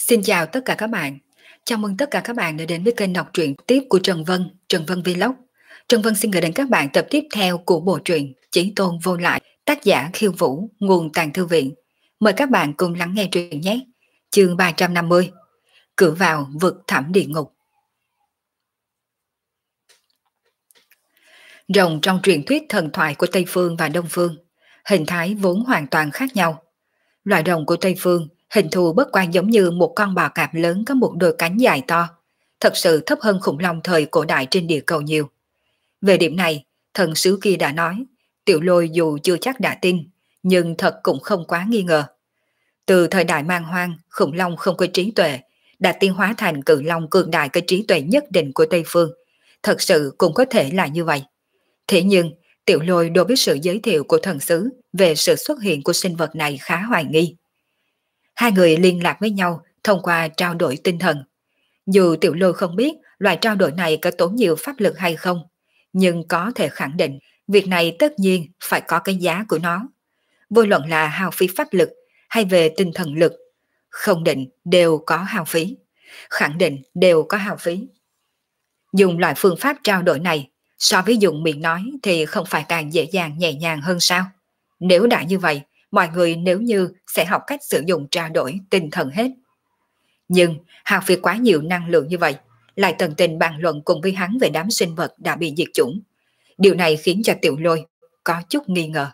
Xin chào tất cả các bạn. Chào mừng tất cả các bạn đã đến với kênh đọc truyện tiếp của Trần Vân Vlog. Trần Vân xin gửi đến các bạn tập tiếp theo của bộ truyện Chí Tôn Vô Lại, tác giả Khiêu Vũ, nguồn Tàng Thư Viện. Mời các bạn cùng lắng nghe truyện nhé. Chương 350. Cửa vào vực thẳm địa ngục. Rồng trong truyền thuyết thần thoại của Tây Phương và Đông Phương, hình thái vốn hoàn toàn khác nhau. Loài rồng của Tây Phương hình thù bất qua giống như một con bò cạp lớn có một đôi cánh dài to, thật sự thấp hơn khủng long thời cổ đại trên địa cầu nhiều. Về điểm này, thần sứ kia đã nói, Tiểu Lôi dù chưa chắc đã tin, nhưng thật cũng không quá nghi ngờ. Từ thời đại man hoang, khủng long không có trí tuệ, đã tiến hóa thành cự long cường đại có trí tuệ nhất định của Tây Phương. Thật sự cũng có thể là như vậy. Thế nhưng, Tiểu Lôi đối với sự giới thiệu của thần sứ về sự xuất hiện của sinh vật này khá hoài nghi. Hai người liên lạc với nhau thông qua trao đổi tinh thần. Dù Tiểu Lôi không biết loại trao đổi này có tốn nhiều pháp lực hay không, nhưng có thể khẳng định việc này tất nhiên phải có cái giá của nó. Vô luận là hao phí pháp lực hay về tinh thần lực, không định đều có hao phí, khẳng định đều có hao phí. Dùng loại phương pháp trao đổi này so với dùng miệng nói thì không phải càng dễ dàng nhẹ nhàng hơn sao? Nếu đã như vậy, mọi người nếu như sẽ học cách sử dụng trao đổi tinh thần hết. Nhưng hao phí quá nhiều năng lượng như vậy, lại tận tình bàn luận cùng với hắn về đám sinh vật đã bị diệt chủng. Điều này khiến cho Tiểu Lôi có chút nghi ngờ.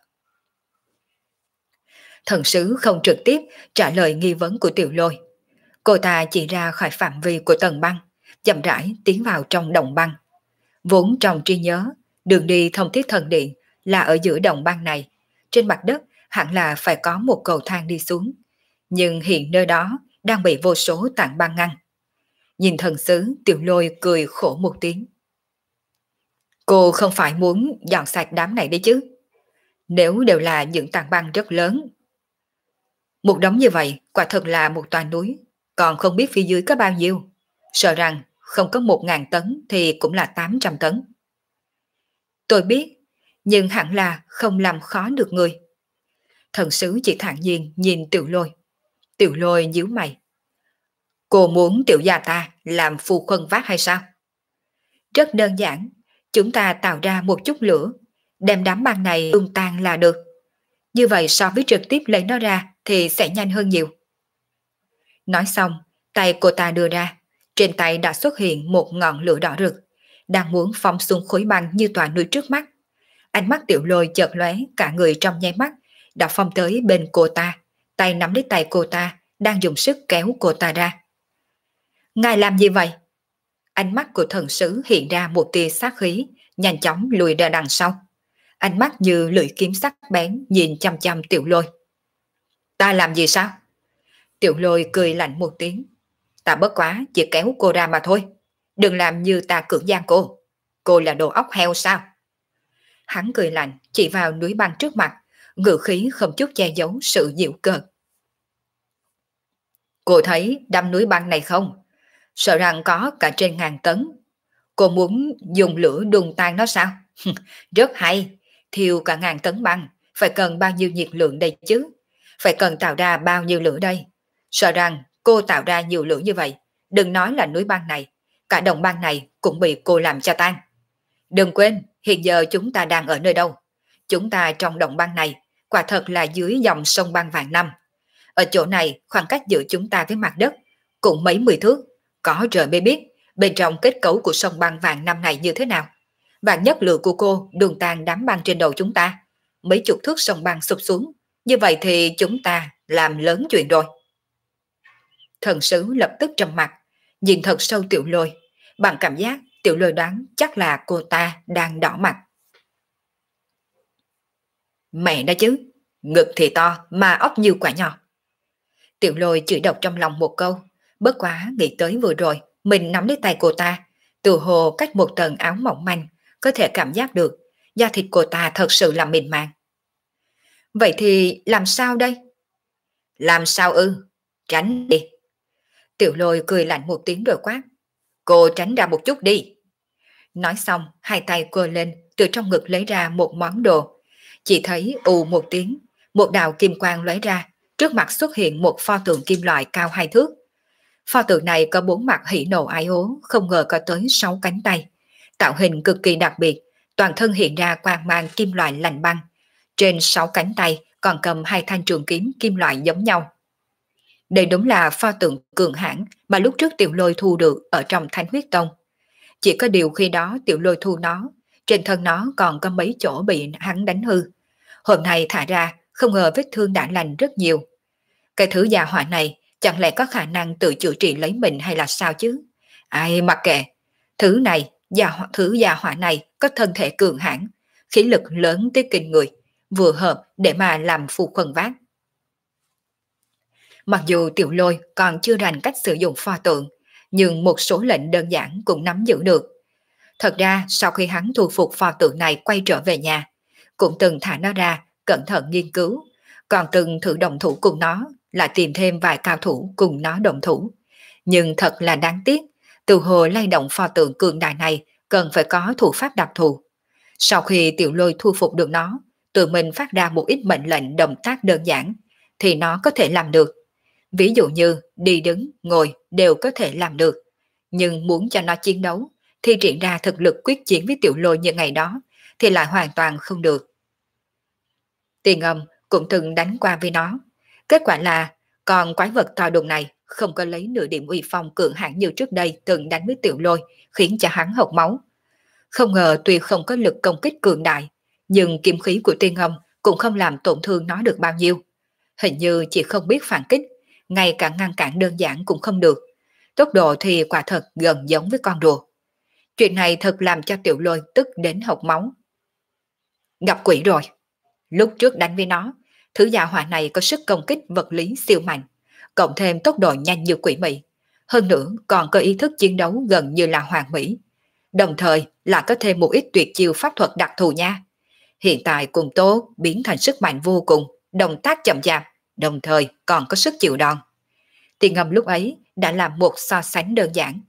Thần sứ không trực tiếp trả lời nghi vấn của Tiểu Lôi. Cô ta chỉ ra khỏi phạm vi của tầng băng, chậm rãi tiến vào trong đồng băng. Vốn trong trí nhớ, đường đi thông thiết thần điện là ở giữa đồng băng này. Trên mặt đất hẳn là phải có một cầu thang đi xuống. Nhưng hiện nơi đó đang bị vô số tảng băng ngăn. Nhìn thần sứ, Tiểu Lôi cười khổ một tiếng. Cô không phải muốn dọn sạch đám này đấy chứ? Nếu đều là những tảng băng rất lớn. Một đống như vậy quả thật là một tòa núi, còn không biết phía dưới có bao nhiêu. Sợ rằng không có 1.000 tấn thì cũng là 800 tấn. Tôi biết, nhưng hẳn là không làm khó được người. Thần sứ chỉ thản nhiên nhìn Tiểu Lôi. Tiểu Lôi nhíu mày. Cô muốn tiểu gia ta làm phu khuân vác hay sao? Rất đơn giản, chúng ta tạo ra một chút lửa, đem đám băng này tung tan là được. Như vậy so với trực tiếp lấy nó ra thì sẽ nhanh hơn nhiều. Nói xong, tay cô ta đưa ra, trên tay đã xuất hiện một ngọn lửa đỏ rực, đang muốn phóng xuống khối băng như tòa núi trước mắt. Ánh mắt Tiểu Lôi chợt lóe, cả người trong nháy mắt đã phong tới bên cô ta, tay nắm lấy tay cô ta, đang dùng sức kéo cô ta ra. Ngài làm gì vậy? Ánh mắt của thần sứ hiện ra một tia sát khí, nhanh chóng lùi ra đằng sau. Ánh mắt như lưỡi kiếm sắc bén nhìn chăm chăm Tiểu Lôi. Ta làm gì sao? Tiểu Lôi cười lạnh một tiếng. Ta bất quá chỉ kéo cô ra mà thôi. Đừng làm như ta cưỡng gian cô. Cô là đồ óc heo sao? Hắn cười lạnh chỉ vào núi băng trước mặt, ngữ khí không chút che giấu sự giễu cợt. Cô thấy đám núi băng này không? Sợ rằng có cả trên 1.000 tấn. Cô muốn dùng lửa đun tan nó sao? Rất hay. Thiêu cả 1.000 tấn băng, phải cần bao nhiêu nhiệt lượng đây chứ? Phải cần tạo ra bao nhiêu lửa đây? Sợ rằng cô tạo ra nhiều lửa như vậy, đừng nói là núi băng này, cả đồng băng này cũng bị cô làm cho tan. Đừng quên, hiện giờ chúng ta đang ở nơi đâu? Chúng ta trong đồng băng này, quả thật là dưới dòng sông băng vạn năm. Ở chỗ này, khoảng cách giữa chúng ta với mặt đất cũng mấy 10 thước, có trời mới biết bên trong kết cấu của sông băng vạn năm này như thế nào. Vạn nhất lửa của cô đun tan đám băng trên đầu chúng ta, mấy chục thước sông băng sụp xuống, như vậy thì chúng ta làm lớn chuyện rồi. Thần sứ lập tức trầm mặt, nhìn thật sâu Tiểu Lôi, bằng cảm giác Tiểu Lôi đoán chắc là cô ta đang đỏ mặt. Mẹ đó chứ, ngực thì to mà óc như quả nhỏ. Tiểu Lôi chửi độc trong lòng một câu, bất quá nghĩ tới vừa rồi mình nắm lấy tay cô ta, từ hồ cách một tầng áo mỏng manh, có thể cảm giác được da thịt cô ta thật sự là mịn màng. Vậy thì làm sao đây? Làm sao ư? Tránh đi. Tiểu Lôi cười lạnh một tiếng rồi quát. Cô tránh ra một chút đi. Nói xong, hai tay cô lên, từ trong ngực lấy ra một món đồ. Chỉ thấy ù một tiếng, một đạo kim quang lóe ra, trước mặt xuất hiện một pho tượng kim loại cao 2 thước. Pho tượng này có 4 mặt hỉ nộ ái ố, không ngờ có tới 6 cánh tay. Tạo hình cực kỳ đặc biệt, toàn thân hiện ra quang mang kim loại lạnh băng. Trên 6 cánh tay còn cầm 2 thanh trường kiếm kim loại giống nhau. Đây đúng là pho tượng cường hãn mà lúc trước Tiểu Lôi thu được ở trong Thánh Huyết Tông. Chỉ có điều khi đó Tiểu Lôi thu nó, trên thân nó còn có mấy chỗ bị hắn đánh hư. Hôm nay thả ra, không ngờ vết thương đã lành rất nhiều. Cái thứ gia hỏa này chẳng lẽ có khả năng tự chữa trị lấy mình hay là sao chứ? Ai mặc kệ, thứ gia hỏa này có thân thể cường hãn, khí lực lớn tới kinh người, vừa hợp để mà làm phù khuẩn vác. Mặc dù Tiểu Lôi còn chưa rành cách sử dụng pho tượng, nhưng một số lệnh đơn giản cũng nắm giữ được. Thật ra sau khi hắn thu phục pho tượng này quay trở về nhà, cũng từng thả nó ra, cẩn thận nghiên cứu, còn từng thử động thủ cùng nó, lại tìm thêm vài cao thủ cùng nó động thủ. Nhưng thật là đáng tiếc, từ hồi lay động pho tượng cường đại này cần phải có thủ pháp đặc thù. Sau khi Tiểu Lôi thu phục được nó, tự mình phát ra một ít mệnh lệnh động tác đơn giản, thì nó có thể làm được. Ví dụ như đi đứng, ngồi đều có thể làm được. Nhưng muốn cho nó chiến đấu, thì triển ra thực lực quyết chiến với Tiểu Lôi như ngày đó, thì lại hoàn toàn không được. Tiền Âm cũng từng đánh qua với nó. Kết quả là con quái vật to đùng này không có lấy nửa điểm uy phong cường hãn như trước đây từng đánh với Tiểu Lôi, khiến cho hắn hộc máu. Không ngờ tuy không có lực công kích cường đại, nhưng kiếm khí của Tiên Âm cũng không làm tổn thương nó được bao nhiêu. Hình như chỉ không biết phản kích, ngay cả ngăn cản đơn giản cũng không được. Tốc độ thì quả thật gần giống với con rùa. Chuyện này thật làm cho Tiểu Lôi tức đến hộc máu. Gặp quỷ rồi. Lúc trước đánh với nó, thứ gia hỏa này có sức công kích vật lý siêu mạnh, cộng thêm tốc độ nhanh như quỷ mị. Hơn nữa còn có ý thức chiến đấu gần như là hoàn mỹ. Đồng thời là có thêm một ít tuyệt chiêu pháp thuật đặc thù nha. Hiện tại cùng tố biến thành sức mạnh vô cùng, động tác chậm chạp, đồng thời còn có sức chịu đòn. Tiền Ngâm lúc ấy đã làm một so sánh đơn giản.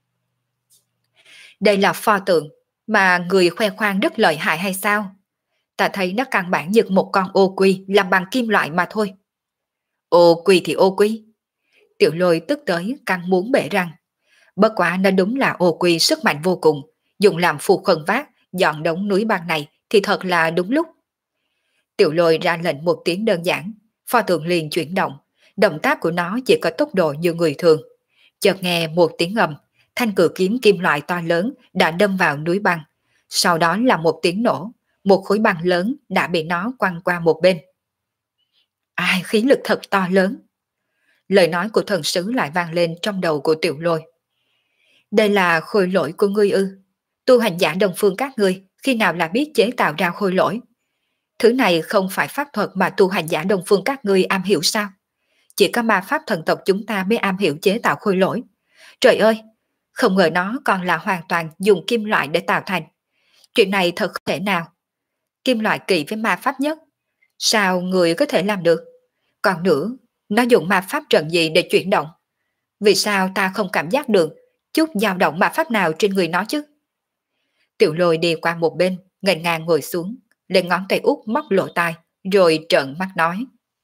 Đây là pho tượng mà người khoe khoang rất lợi hại hay sao? Ta thấy nó căn bản như một con ô quy làm bằng kim loại mà thôi. Ô quy thì ô quy. Tiểu Lôi tức tới căng muốn bể răng. Bất quá nó đúng là ô quy sức mạnh vô cùng, dùng làm phù khuẩn vác, dọn đống núi băng này thì thật là đúng lúc. Tiểu Lôi ra lệnh một tiếng đơn giản, pho tượng liền chuyển động, động tác của nó chỉ có tốc độ như người thường. Chợt nghe một tiếng ầm, thanh cử kiếm kim loại to lớn đã đâm vào núi băng, sau đó là một tiếng nổ, một khối băng lớn đã bị nó quăng qua một bên. Ai, khí lực thật to lớn. Lời nói của thần sứ lại vang lên trong đầu của Tiểu Lôi. Đây là khôi lỗi của ngươi ư? Tu hành giả Đông Phương các ngươi khi nào là biết chế tạo ra khôi lỗi? Thứ này không phải pháp thuật mà tu hành giả Đông Phương các ngươi am hiểu sao? Chỉ có ma pháp thần tộc chúng ta mới am hiểu chế tạo khôi lỗi. Trời ơi, không ngờ nó còn là hoàn toàn dùng kim loại để tạo thành. Chuyện này thật không thể nào. Kim loại kỳ với ma pháp nhất. Sao người có thể làm được? Còn nữa, nó dùng ma pháp trận gì để chuyển động? Vì sao ta không cảm giác được chút dao động ma pháp nào trên người nó chứ? Tiểu Lôi đi qua một bên, nghênh ngang ngồi xuống, lên ngón tay út móc lỗ tai, rồi trợn mắt nói.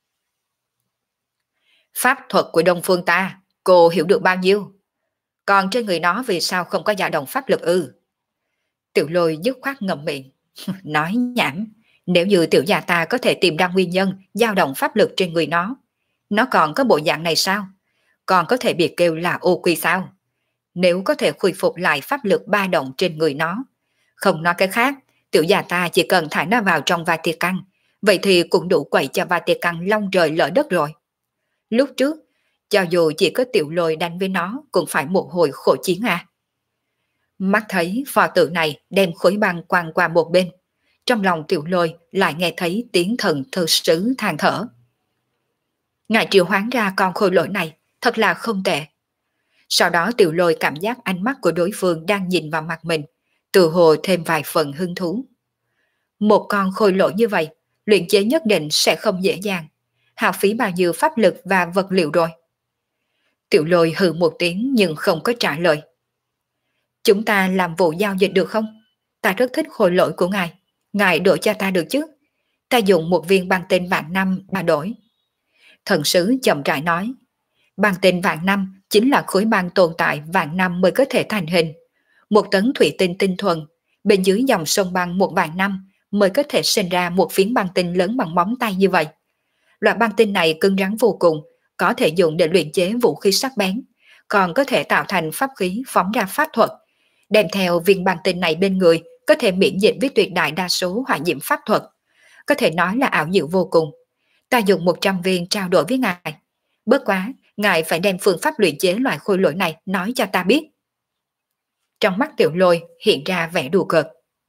Pháp thuật của Đông Phương ta, cô hiểu được bao nhiêu? Còn trên người nó vì sao không có dao động pháp lực ư? Tiểu Lôi dứt khoát ngậm miệng, nói nhảm. Nếu như tiểu gia ta có thể tìm ra nguyên nhân dao động pháp lực trên người nó còn có bộ dạng này sao? Còn có thể bị kêu là ô quy sao? Nếu có thể khôi phục lại pháp lực ba động trên người nó, không nói cái khác, tiểu gia ta chỉ cần thả nó vào trong Vatican, vậy thì cũng đủ quậy cho Vatican long trời lở đất rồi. Lúc trước, cho dù chỉ có Tiểu Lôi đánh với nó cũng phải một hồi khổ chiến à. Mắt thấy pho tượng này đem khối băng quăng qua một bên, trong lòng Tiểu Lôi lại nghe thấy tiếng thần thư sứ than thở. Ngài triệu hoán ra con khôi lỗi này thật là không tệ. Sau đó Tiểu Lôi cảm giác ánh mắt của đối phương đang nhìn vào mặt mình, tự hồ thêm vài phần hứng thú. Một con khôi lỗi như vậy, luyện chế nhất định sẽ không dễ dàng, hao phí bao nhiêu pháp lực và vật liệu rồi. Tiểu Lôi hừ một tiếng nhưng không có trả lời. Chúng ta làm vụ giao dịch được không? Ta rất thích khôi lỗi của ngài đổi cho ta được chứ? Ta dùng một viên băng tinh vạn năm mà đổi. Thần sứ chậm rãi nói. Băng tinh vạn năm chính là khối băng tồn tại vạn năm mới có thể thành hình. Một tấn thủy tinh tinh thuần, bên dưới dòng sông băng một vạn năm mới có thể sinh ra một phiến băng tinh lớn bằng móng tay như vậy. Loại băng tinh này cứng rắn vô cùng, có thể dùng để luyện chế vũ khí sắc bén, còn có thể tạo thành pháp khí phóng ra pháp thuật. Đem theo viên băng tinh này bên người, có thể miễn dịch với tuyệt đại đa số hỏa diễm pháp thuật. Có thể nói là ảo diệu vô cùng. Ta dùng 100 viên trao đổi với ngài. Bất quá, ngài phải đem phương pháp luyện chế loại khôi lỗi này nói cho ta biết. Trong mắt Tiểu Lôi hiện ra vẻ đùa cợt.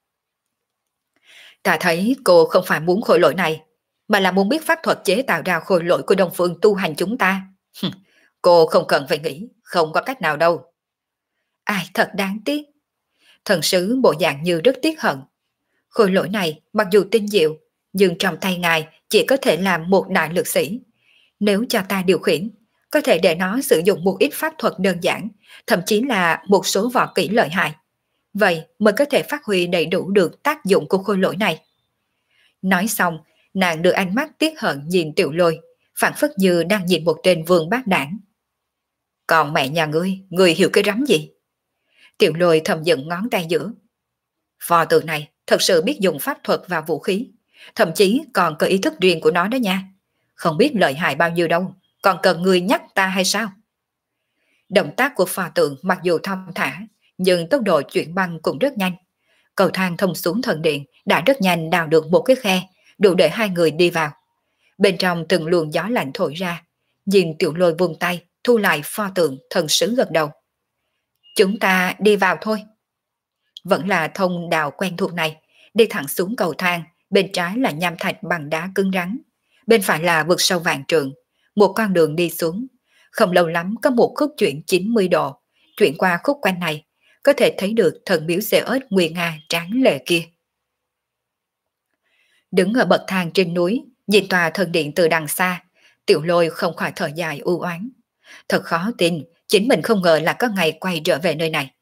Ta thấy cô không phải muốn khôi lỗi này, mà là muốn biết pháp thuật chế tạo ra khôi lỗi của Đông Phương tu hành chúng ta. Cô không cần phải nghĩ, không có cách nào đâu. Ai thật đáng tiếc. Thần sứ bộ dạng như rất tiếc hận. Khôi lỗi này mặc dù tinh diệu, nhưng trong tay ngài chỉ có thể làm một đại lực sĩ. Nếu cho ta điều khiển, có thể để nó sử dụng một ít pháp thuật đơn giản, thậm chí là một số võ kỹ lợi hại. Vậy mới có thể phát huy đầy đủ được tác dụng của khôi lỗi này. Nói xong, nàng đưa ánh mắt tiếc hận nhìn Tiểu Lôi, phảng phất như đang nhìn một tên vương bát đảng. Còn mẹ nhà ngươi hiểu cái rắm gì? Tiểu Lôi thầm giận ngón tay giữa. Phò tượng này thật sự biết dùng pháp thuật và vũ khí, thậm chí còn có ý thức riêng của nó đó nha. Không biết lợi hại bao nhiêu đâu, còn cần ngươi nhắc ta hay sao? Động tác của phò tượng mặc dù thong thả, nhưng tốc độ chuyển băng cũng rất nhanh. Cầu thang thông xuống thần điện đã rất nhanh đào được một cái khe, đủ để hai người đi vào. Bên trong từng luồng gió lạnh thổi ra, nhìn Tiểu Lôi vung tay, thu lại pho tượng, thần sứ gật đầu. Chúng ta đi vào thôi. Vẫn là thông đạo quen thuộc này, đi thẳng xuống cầu thang, bên trái là nham thạch bằng đá cứng rắn, bên phải là vực sâu vạn trượng, một con đường đi xuống. Không lâu lắm có một khúc chuyển 90 độ, chuyển qua khúc quanh này, có thể thấy được thần miếu Zeus nguy nga tráng lệ kia. Đứng ở bậc thang trên núi, nhìn tòa thần điện từ đằng xa, Tiểu Lôi không khỏi thở dài u oán. Thật khó tin, chính mình không ngờ là có ngày quay trở về nơi này.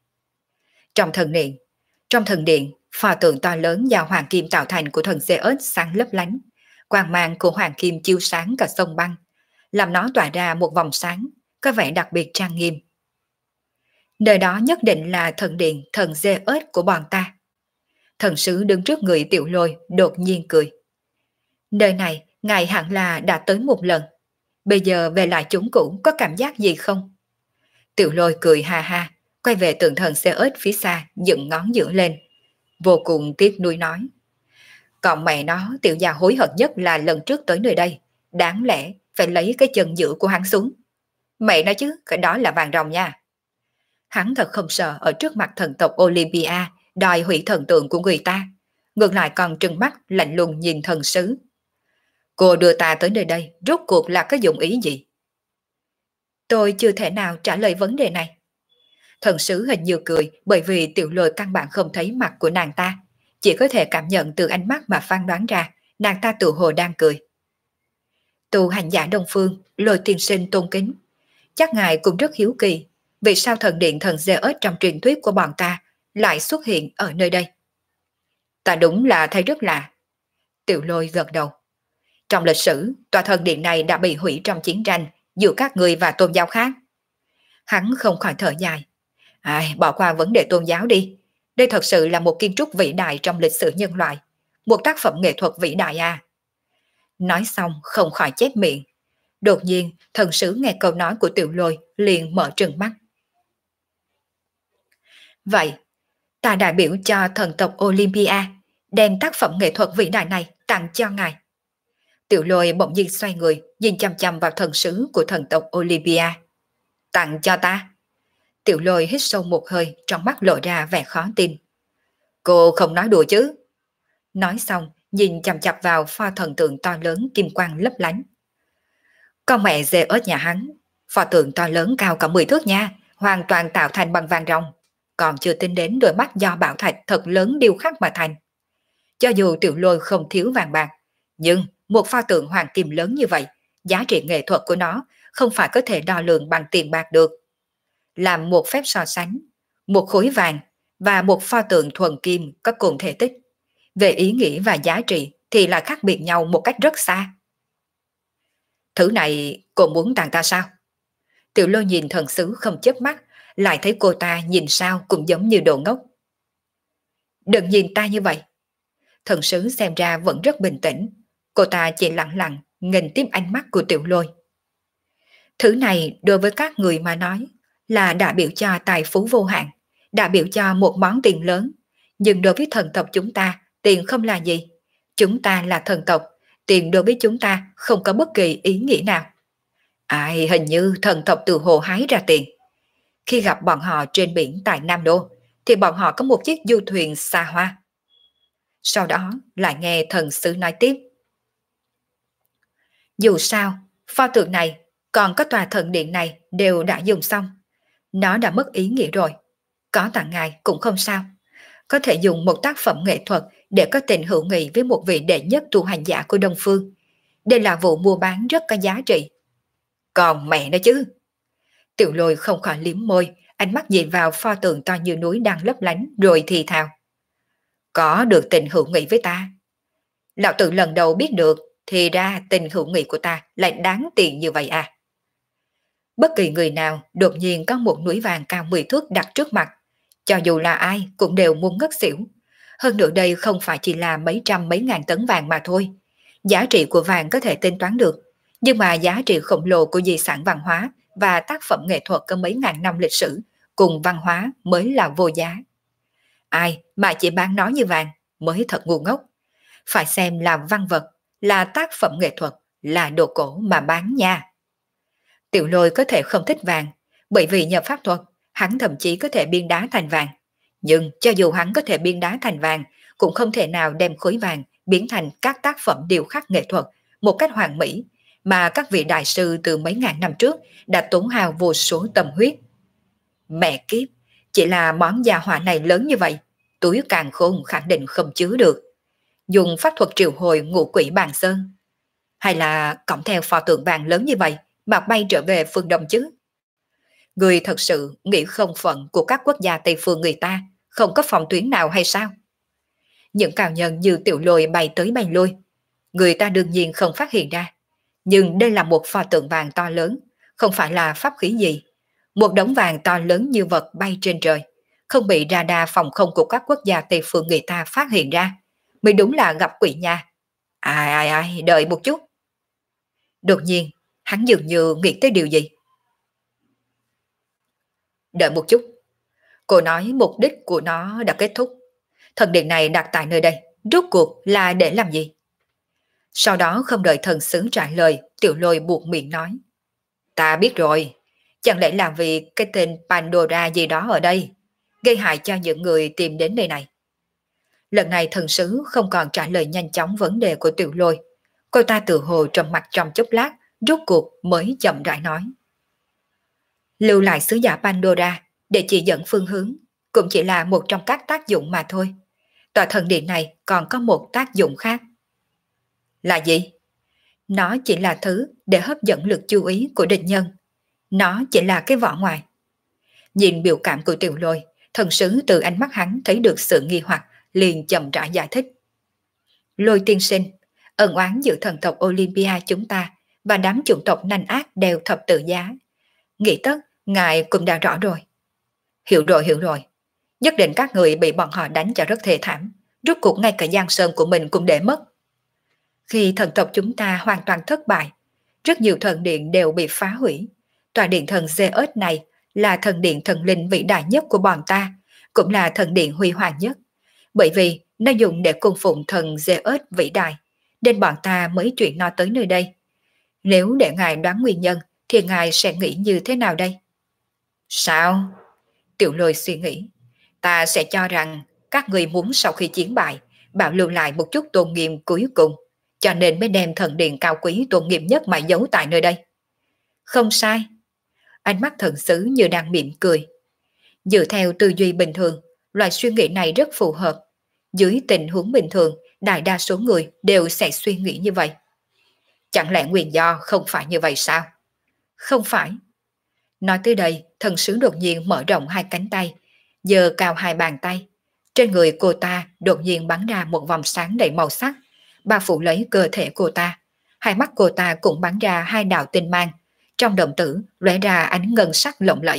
Trong thần điện, pho tượng to lớn do hoàng kim tạo thành của thần Zeus sáng lấp lánh, quang mang của hoàng kim chiếu sáng cả sông băng, làm nó tỏa ra một vòng sáng, có vẻ đặc biệt trang nghiêm. Nơi đó nhất định là thần điện thần Zeus của bọn ta. Thần sứ đứng trước người Tiểu Lôi đột nhiên cười. Nơi này ngài hẳn là đã tới một lần, bây giờ về lại chúng cũ có cảm giác gì không? Tiểu Lôi cười ha ha, quay về tượng thần Zeus phía xa, dựng ngón giữa lên, vô cùng tiếc nuối nói. Còn mẹ nó, tiểu gia hối hận nhất là lần trước tới nơi đây, đáng lẽ phải lấy cái chân giữa của hắn xuống. Mẹ nói chứ, cái đó là vàng ròng nha. Hắn thật không sợ ở trước mặt thần tộc Olympia đòi hủy thần tượng của người ta, ngược lại còn trừng mắt lạnh lùng nhìn thần sứ. Cô đưa ta tới nơi đây, rốt cuộc là cái dụng ý gì? Tôi chưa thể nào trả lời vấn đề này. Thần sứ hình như cười bởi vì Tiểu Lôi căn bản không thấy mặt của nàng ta, chỉ có thể cảm nhận từ ánh mắt mà phán đoán ra nàng ta tự hồ đang cười. Tu hành giả Đông Phương, Lôi tiên sinh tôn kính. Chắc ngài cũng rất hiếu kỳ, vì sao thần điện thần Zeus trong truyền thuyết của bọn ta lại xuất hiện ở nơi đây? Ta đúng là thấy rất lạ. Tiểu Lôi gật đầu. Trong lịch sử, tòa thần điện này đã bị hủy trong chiến tranh giữa các người và tôn giáo khác. Hắn không khỏi thở dài. Ai, bỏ qua vấn đề tôn giáo đi. Đây thật sự là một kiến trúc vĩ đại trong lịch sử nhân loại. Một tác phẩm nghệ thuật vĩ đại à. Nói xong không khỏi chép miệng. Đột nhiên, thần sứ nghe câu nói của Tiểu Lôi liền mở trừng mắt. Vậy, ta đại biểu cho thần tộc Olympia, đem tác phẩm nghệ thuật vĩ đại này tặng cho ngài. Tiểu Lôi bỗng nhiên xoay người, nhìn chăm chăm vào thần sứ của thần tộc Olympia. Tặng cho ta. Tiểu Lôi hít sâu một hơi, trong mắt lộ ra vẻ khó tin. Cô không nói đùa chứ? Nói xong, nhìn chằm chằm vào pho thần tượng to lớn kim quang lấp lánh. Con mẹ Zeus nhà hắn, pho tượng to lớn cao cả 10 thước nha, hoàn toàn tạo thành bằng vàng ròng, còn chưa tính đến đôi mắt do bảo thạch thật lớn điêu khắc mà thành. Cho dù Tiểu Lôi không thiếu vàng bạc, nhưng một pho tượng hoàng kim lớn như vậy, giá trị nghệ thuật của nó không phải có thể đo lường bằng tiền bạc được. Làm một phép so sánh, một khối vàng và một pho tượng thuần kim có cùng thể tích, về ý nghĩa và giá trị thì là khác biệt nhau một cách rất xa. Thứ này cô muốn tặng ta sao? Tiểu Lôi nhìn thần sứ không chớp mắt, lại thấy cô ta nhìn sao cũng giống như đồ ngốc. Đừng nhìn ta như vậy. Thần sứ xem ra vẫn rất bình tĩnh. Cô ta chỉ lặng lặng nhìn tiếp ánh mắt của Tiểu Lôi. Thứ này đối với các người mà nói là đại biểu cho tài phú vô hạn, đại biểu cho một món tiền lớn. Nhưng đối với thần tộc chúng ta, tiền không là gì. Chúng ta là thần tộc, tiền đối với chúng ta không có bất kỳ ý nghĩa nào. Ai hình như thần tộc từ hồ hái ra tiền. Khi gặp bọn họ trên biển tại Nam Đô, thì bọn họ có một chiếc du thuyền xa hoa. Sau đó lại nghe thần sứ nói tiếp. Dù sao, pho tượng này còn có tòa thần điện này đều đã dùng xong. Nó đã mất ý nghĩa rồi. Có tặng ngài cũng không sao. Có thể dùng một tác phẩm nghệ thuật để có tình hữu nghị với một vị đệ nhất tu hành giả của Đông Phương. Đây là vụ mua bán rất có giá trị. Còn mẹ nó chứ. Tiểu Lôi không khỏi liếm môi, ánh mắt nhìn vào pho tượng to như núi đang lấp lánh rồi thì thào. Có được tình hữu nghị với ta. Lão tử lần đầu biết được thì ra tình hữu nghị của ta lại đáng tiền như vậy à. Bất kỳ người nào đột nhiên có một núi vàng cao 10 thước đặt trước mặt, cho dù là ai cũng đều muốn ngất xỉu. Hơn nữa đây không phải chỉ là mấy trăm mấy ngàn tấn vàng mà thôi. Giá trị của vàng có thể tính toán được, nhưng mà giá trị khổng lồ của di sản văn hóa và tác phẩm nghệ thuật có mấy ngàn năm lịch sử cùng văn hóa mới là vô giá. Ai mà chỉ bán nó như vàng mới thật ngu ngốc. Phải xem là văn vật, là tác phẩm nghệ thuật, là đồ cổ mà bán nha. Tiểu Lôi có thể không thích vàng, bởi vì nhờ pháp thuật, hắn thậm chí có thể biên đá thành vàng. Nhưng cho dù hắn có thể biên đá thành vàng, cũng không thể nào đem khối vàng biến thành các tác phẩm điêu khắc nghệ thuật một cách hoàn mỹ, mà các vị đại sư từ mấy ngàn năm trước đã tốn hao vô số tâm huyết. Mẹ kiếp, chỉ là món gia họa này lớn như vậy, túi càn khôn khẳng định không chứa được. Dùng pháp thuật triệu hồi ngũ quỷ bàn sơn, hay là cõng theo pho tượng vàng lớn như vậy mà bay trở về phương Đông chứ? Người thật sự nghĩ không phận của các quốc gia Tây phương người ta không có phòng tuyến nào hay sao? Những cao nhân như Tiểu Lôi bay tới bay lui, người ta đương nhiên không phát hiện ra. Nhưng đây là một pho tượng vàng to lớn, không phải là pháp khí gì. Một đống vàng to lớn như vật bay trên trời, không bị radar phòng không của các quốc gia Tây phương người ta phát hiện ra. Mới đúng là gặp quỷ nha. Ai, đợi một chút. Đột nhiên, hắn dường như nghĩ tới điều gì. Đợi một chút. Cô nói mục đích của nó đã kết thúc. Thần điện này đặt tại nơi đây, rốt cuộc là để làm gì? Sau đó không đợi thần sứ trả lời, Tiểu Lôi buộc miệng nói. Ta biết rồi, chẳng lẽ là vì cái tên Pandora gì đó ở đây, gây hại cho những người tìm đến nơi này. Lần này thần sứ không còn trả lời nhanh chóng vấn đề của Tiểu Lôi. Cô ta tự hồ trầm mặt trong chốc lát, rốt cuộc mới chậm rãi nói. Lưu lại sứ giả Pandora để chỉ dẫn phương hướng, cũng chỉ là một trong các tác dụng mà thôi. Tòa thần điện này còn có một tác dụng khác. Là gì? Nó chỉ là thứ để hấp dẫn lực chú ý của địch nhân. Nó chỉ là cái vỏ ngoài. Nhìn biểu cảm của Tiểu Lôi, thần sứ từ ánh mắt hắn thấy được sự nghi hoặc, liền chậm rãi giải thích. Lôi tiên sinh, ân oán giữa thần tộc Olympia chúng ta và đám chủng tộc nanh ác đều thập tự giá. Nghĩ tất, ngài cũng đã rõ rồi. Hiểu rồi. Nhất định các người bị bọn họ đánh cho rất thê thảm. Rốt cuộc ngay cả giang sơn của mình cũng để mất. Khi thần tộc chúng ta hoàn toàn thất bại, rất nhiều thần điện đều bị phá hủy. Tòa điện thần Zeus này là thần điện thần linh vĩ đại nhất của bọn ta, cũng là thần điện huy hoàng nhất. Bởi vì nó dùng để cung phụng thần Zeus vĩ đại, nên bọn ta mới chuyển nó tới nơi đây. Nếu để ngài đoán nguyên nhân, thì ngài sẽ nghĩ như thế nào đây? Sao? Tiểu Lôi suy nghĩ. Ta sẽ cho rằng các người muốn sau khi chiến bại, bảo lưu lại một chút tôn nghiêm cuối cùng, cho nên mới đem thần điện cao quý tôn nghiêm nhất mà giấu tại nơi đây. Không sai. Ánh mắt thần sứ như đang mỉm cười. Dựa theo tư duy bình thường, loại suy nghĩ này rất phù hợp. Dưới tình huống bình thường, đại đa số người đều sẽ suy nghĩ như vậy. Chẳng lẽ nguyên do không phải như vậy sao? Không phải. Nói tới đây, thần sứ đột nhiên mở rộng hai cánh tay, giơ cao hai bàn tay. Trên người cô ta đột nhiên bắn ra một vòng sáng đầy màu sắc, bao phủ lấy cơ thể cô ta. Hai mắt cô ta cũng bắn ra hai đạo tinh mang, trong đồng tử lóe ra ánh ngân sắc lộng lẫy.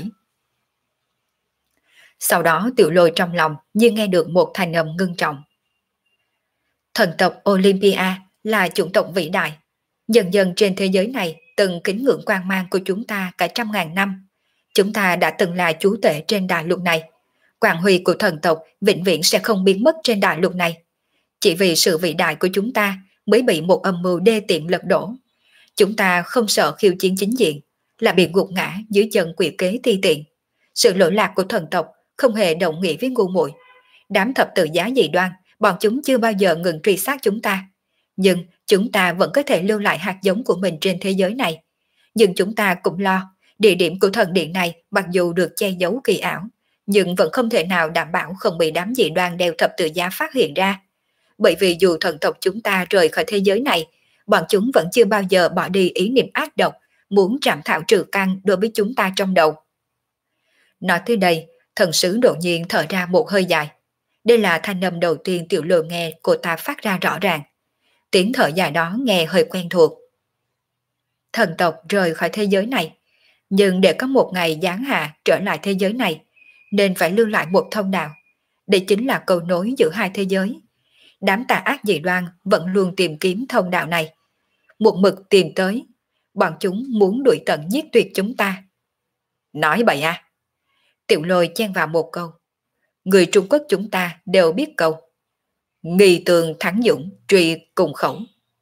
Sau đó Tiểu Lôi trong lòng như nghe được một thanh âm ngưng trọng. Thần tộc Olympia là chủng tộc vĩ đại. Dần dần trên thế giới này từng kính ngưỡng quang mang của chúng ta cả trăm ngàn năm. Chúng ta đã từng là chúa tể trên đại lục này. Quang huy của thần tộc vĩnh viễn sẽ không biến mất trên đại lục này. Chỉ vì sự vĩ đại của chúng ta mới bị một âm mưu đê tiện lật đổ. Chúng ta không sợ khiêu chiến chính diện, là bị gục ngã dưới chân quỷ kế thi tiện. Sự lỗi lạc của thần tộc không hề đồng nghĩa với ngu muội. Đám thập tự giá dị đoan, bọn chúng chưa bao giờ ngừng truy sát chúng ta. Nhưng chúng ta vẫn có thể lưu lại hạt giống của mình trên thế giới này. Nhưng chúng ta cũng lo, địa điểm của thần điện này mặc dù được che giấu kỳ ảo, nhưng vẫn không thể nào đảm bảo không bị đám dị đoan đeo thập tự giá phát hiện ra. Bởi vì dù thần tộc chúng ta rời khỏi thế giới này, bọn chúng vẫn chưa bao giờ bỏ đi ý niệm ác độc, muốn trảm thảo trừ căn đối với chúng ta trong đầu. Nói tới đây, thần sứ đột nhiên thở ra một hơi dài. Đây là thanh âm đầu tiên Tiểu Lôi nghe cô ta phát ra rõ ràng. Tiếng thở dài đó nghe hơi quen thuộc. Thần tộc rời khỏi thế giới này, nhưng để có một ngày giáng hạ trở lại thế giới này, nên phải lưu lại một thông đạo. Đây chính là cầu nối giữa hai thế giới. Đám tà ác dị đoan vẫn luôn tìm kiếm thông đạo này. Một mực tìm tới, bọn chúng muốn đuổi tận giết tuyệt chúng ta. Nói bậy à? Tiểu Lôi chen vào một câu. Người Trung Quốc chúng ta đều biết câu. Nghi tường thắng dũng, truy cùng khẩu.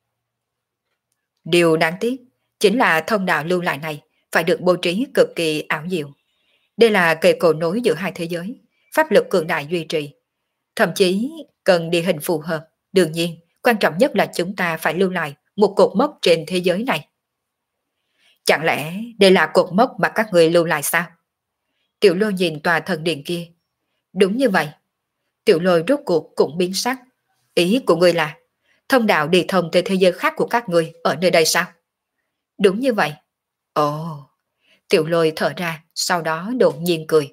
Điều đáng tiếc chính là thông đạo lưu lại này phải được bố trí cực kỳ ảo diệu. Đây là cây cầu nối giữa hai thế giới, pháp lực cường đại duy trì. Thậm chí cần địa hình phù hợp. Đương nhiên, quan trọng nhất là chúng ta phải lưu lại một cột mốc trên thế giới này. Chẳng lẽ đây là cột mốc mà các người lưu lại sao? Tiểu Lôi nhìn tòa thần điện kia. Đúng như vậy. Tiểu Lôi rốt cuộc cũng biến sắc. Ý của ngươi là thông đạo đi thông tới thế giới khác của các ngươi ở nơi đây sao? Đúng như vậy. Ồ, Tiểu Lôi thở ra, sau đó đột nhiên cười.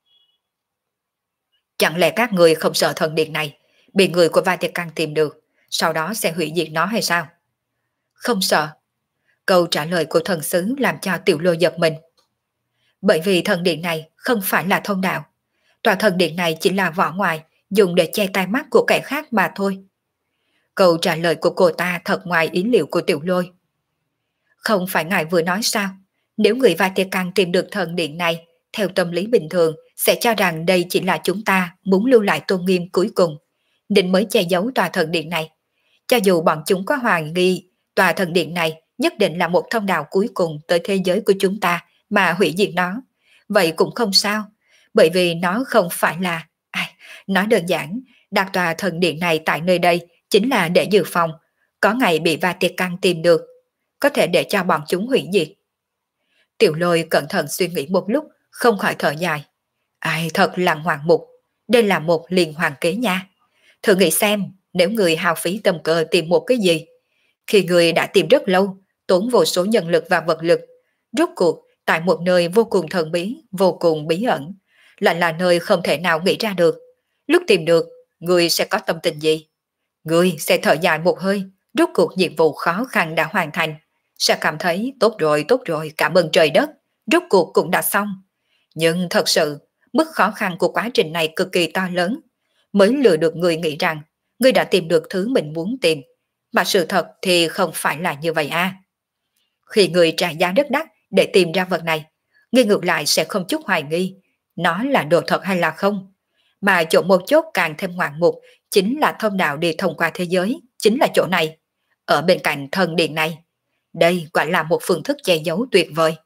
Chẳng lẽ các ngươi không sợ thần điện này bị người của Vatican tìm được, sau đó sẽ hủy diệt nó hay sao? Không sợ. Câu trả lời của thần sứ làm cho Tiểu Lôi giật mình. Bởi vì thần điện này không phải là thông đạo. Tòa thần điện này chỉ là vỏ ngoài, dùng để che tai mắt của kẻ khác mà thôi. Câu trả lời của cô ta thật ngoài ý liệu của Tiểu Lôi. Không phải ngài vừa nói sao? Nếu người Vatican tìm được thần điện này, theo tâm lý bình thường, sẽ cho rằng đây chỉ là chúng ta muốn lưu lại tôn nghiêm cuối cùng, nên mới che giấu tòa thần điện này. Cho dù bọn chúng có hoài nghi, tòa thần điện này nhất định là một thông đạo cuối cùng tới thế giới của chúng ta mà hủy diệt nó. Vậy cũng không sao, bởi vì nó không phải là... nói đơn giản, đặt tòa thần điện này tại nơi đây chính là để dự phòng, có ngày bị Vatican tìm được, có thể để cho bọn chúng hủy diệt. Tiểu Lôi cẩn thận suy nghĩ một lúc, không khỏi thở dài. Ai thật là ngoạn mục, đây là một liên hoàn kế nha. Thử nghĩ xem, nếu người hao phí tâm cơ tìm một cái gì, khi người đã tìm rất lâu, tốn vô số nhân lực và vật lực, rốt cuộc tại một nơi vô cùng thần bí, vô cùng bí ẩn, lại là nơi không thể nào nghĩ ra được. Lúc tìm được, người sẽ có tâm tình gì? Người sẽ thở dài một hơi, rốt cuộc nhiệm vụ khó khăn đã hoàn thành, sẽ cảm thấy tốt rồi, cảm ơn trời đất, rốt cuộc cũng đã xong. Nhưng thật sự, mức khó khăn của quá trình này cực kỳ to lớn, mới lừa được người nghĩ rằng người đã tìm được thứ mình muốn tìm, mà sự thật thì không phải là như vậy à. Khi người trả giá rất đắt để tìm ra vật này, người ngược lại sẽ không chút hoài nghi nó là đồ thật hay là không, mà chỗ một chốt càng thêm ngoạn mục chính là thông đạo đi thông qua thế giới, chính là chỗ này, ở bên cạnh thần điện này. Đây quả là một phương thức che giấu tuyệt vời.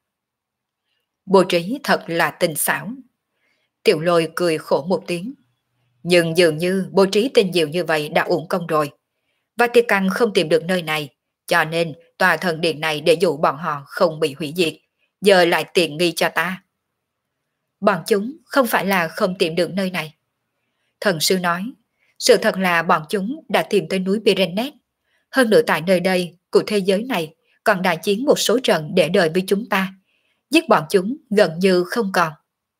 Bố trí thật là tinh xảo. Tiểu Lôi cười khổ một tiếng. Nhưng dường như bố trí tinh diệu như vậy đã uổng công rồi. Vatican không tìm được nơi này, cho nên tòa thần điện này để dụ bọn họ không bị hủy diệt, giờ lại tiện nghi cho ta. Bọn chúng không phải là không tìm được nơi này. Thần sư nói, sự thật là bọn chúng đã tìm tới núi Pyrenees. Hơn nữa tại nơi đây, của thế giới này, còn đại chiến một số trận để đời với chúng ta. Giết bọn chúng gần như không còn.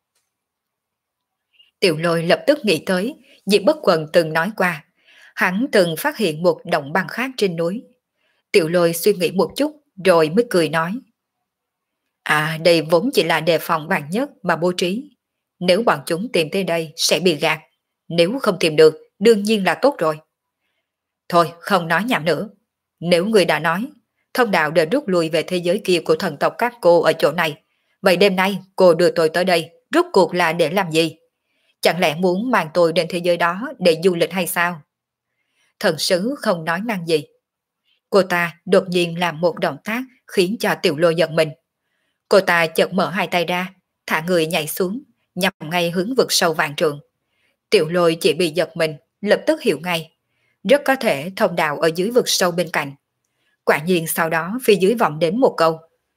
Tiểu Lôi lập tức nghĩ tới, Diệp Bất Quần từng nói qua. Hắn từng phát hiện một động băng khác trên núi. Tiểu Lôi suy nghĩ một chút, rồi mới cười nói. À, đây vốn chỉ là đề phòng vạn nhất mà bố trí. Nếu bọn chúng tìm tới đây sẽ bị gạt. Nếu không tìm được, đương nhiên là tốt rồi. Thôi, không nói nhảm nữa. Nếu người đã nói, thông đạo đều rút lui về thế giới kia của thần tộc các cô ở chỗ này. Vậy đêm nay cô đưa tôi tới đây, rút cuộc là để làm gì? Chẳng lẽ muốn mang tôi đến thế giới đó để du lịch hay sao? Thần sứ không nói năng gì. Cô ta đột nhiên làm một động tác khiến cho Tiểu Lôi giật mình. Cô ta chợt mở hai tay ra, thả người nhảy xuống, nhằm ngay hướng vực sâu vạn trượng. Tiểu Lôi chỉ bị giật mình, lập tức hiểu ngay. Rất có thể thông đạo ở dưới vực sâu bên cạnh. Quả nhiên sau đó phía dưới vọng đến một câu.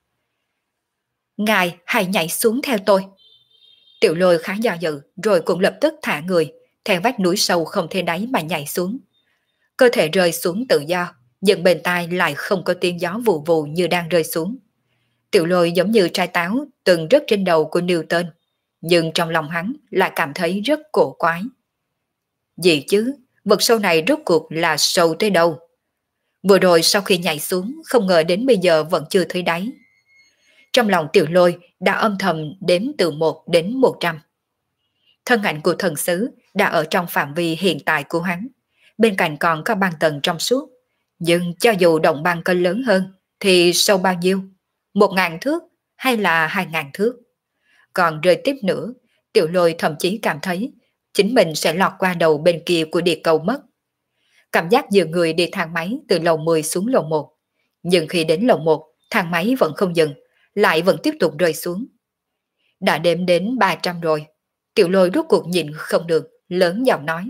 Ngài hãy nhảy xuống theo tôi. Tiểu Lôi khá do dự rồi cũng lập tức thả người, theo vách núi sâu không thể đáy mà nhảy xuống. Cơ thể rơi xuống tự do, nhưng bên tai lại không có tiếng gió vù vù như đang rơi xuống. Tiểu Lôi giống như trái táo từng rớt trên đầu của Newton, nhưng trong lòng hắn lại cảm thấy rất cổ quái. Gì chứ, vực sâu này rốt cuộc là sâu tới đâu? Vừa rồi sau khi nhảy xuống, không ngờ đến bây giờ vẫn chưa thấy đáy. Trong lòng Tiểu Lôi đã âm thầm đếm từ 1 đến 100. Thân ảnh của thần sứ đã ở trong phạm vi hiện tại của hắn. Bên cạnh còn có băng tầng trong suốt. Nhưng cho dù động băng có lớn hơn, thì sâu bao nhiêu? 1.000 thước hay là 2.000 thước? Còn rơi tiếp nữa, Tiểu Lôi thậm chí cảm thấy chính mình sẽ lọt qua đầu bên kia của địa cầu mất. Cảm giác như người đi thang máy từ lầu 10 xuống lầu 1. Nhưng khi đến lầu 1, thang máy vẫn không dừng, lại vẫn tiếp tục rơi xuống. Đã đếm đến 300 rồi. Tiểu Lôi rốt cuộc nhịn không được, lớn giọng nói.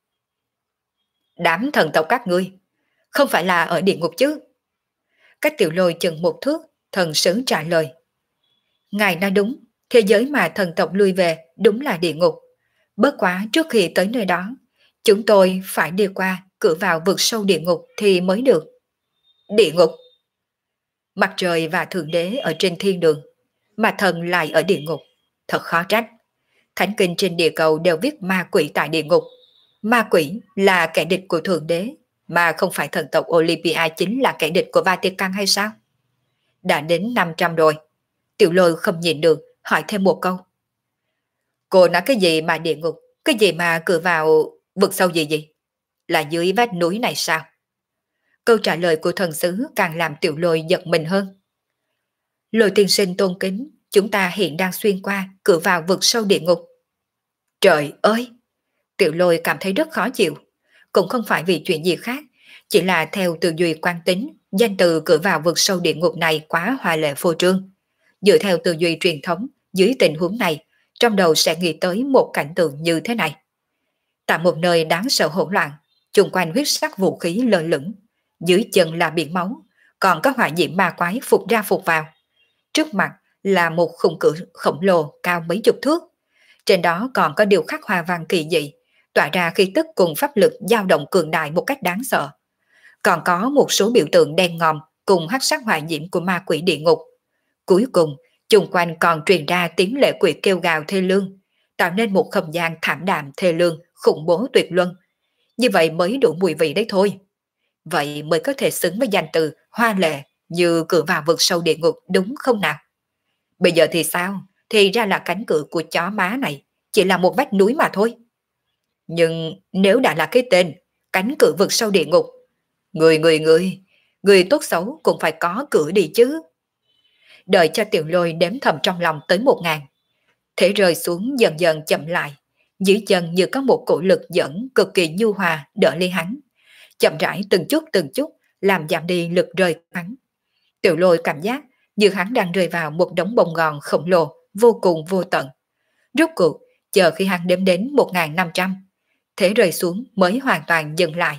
Đám thần tộc các ngươi, không phải là ở địa ngục chứ? Cách Tiểu Lôi chừng 1 thước, thần sứ trả lời. Ngài nói đúng, thế giới mà thần tộc lui về đúng là địa ngục. Bất quá trước khi tới nơi đó, chúng tôi phải đi qua cửa vào vực sâu địa ngục thì mới được. Địa ngục? Mặt trời và Thượng Đế ở trên thiên đường, mà thần lại ở địa ngục. Thật khó trách. Thánh kinh trên địa cầu đều viết ma quỷ tại địa ngục. Ma quỷ là kẻ địch của Thượng Đế, mà không phải thần tộc Olympia chính là kẻ địch của Vatican hay sao? Đã đến 500 rồi. Tiểu Lôi không nhìn được, hỏi thêm một câu. Cô nói cái gì mà địa ngục, cái gì mà cửa vào vực sâu gì gì? Là dưới vách núi này sao? Câu trả lời của thần sứ càng làm Tiểu Lôi giật mình hơn. Lôi tiên sinh tôn kính, chúng ta hiện đang xuyên qua cửa vào vực sâu địa ngục. Trời ơi! Tiểu Lôi cảm thấy rất khó chịu. Cũng không phải vì chuyện gì khác, chỉ là theo tư duy quan tính, danh từ cửa vào vực sâu địa ngục này quá hoa lệ phô trương. Dựa theo tư duy truyền thống, dưới tình huống này, trong đầu sẽ nghĩ tới một cảnh tượng như thế này. Tại một nơi đáng sợ hỗn loạn, chung quanh huyết sắc vũ khí lơ lửng, dưới chân là biển máu, còn có hỏa diễm ma quái phục ra phục vào. Trước mặt là một khung cửa khổng lồ cao mấy chục thước. Trên đó còn có điều khắc hoa văn kỳ dị, tỏa ra khí tức cùng pháp lực dao động cường đại một cách đáng sợ. Còn có một số biểu tượng đen ngòm cùng hắc sắc hỏa diễm của ma quỷ địa ngục. Cuối cùng, chung quanh còn truyền ra tiếng lệ quỷ kêu gào thê lương, tạo nên một không gian thảm đạm thê lương, khủng bố tuyệt luân. Như vậy mới đủ mùi vị đấy thôi. Vậy mới có thể xứng với danh từ hoa lệ như cửa vào vực sâu địa ngục đúng không nào? Bây giờ thì sao? Thì ra là cánh cửa của chó má này, chỉ là một vách núi mà thôi. Nhưng nếu đã là cái tên cánh cửa vực sâu địa ngục, người tốt xấu cũng phải có cửa đi chứ. Đợi cho Tiểu Lôi đếm thầm trong lòng tới 1.000. Thế rơi xuống dần dần chậm lại, dưới chân như có một cổ lực dẫn cực kỳ nhu hòa đỡ lấy hắn. Chậm rãi từng chút làm giảm đi lực rơi hắn. Tiểu Lôi cảm giác như hắn đang rơi vào một đống bông gòn khổng lồ vô cùng vô tận. Rốt cuộc, chờ khi hắn đếm đến 1.500, thế rơi xuống mới hoàn toàn dừng lại.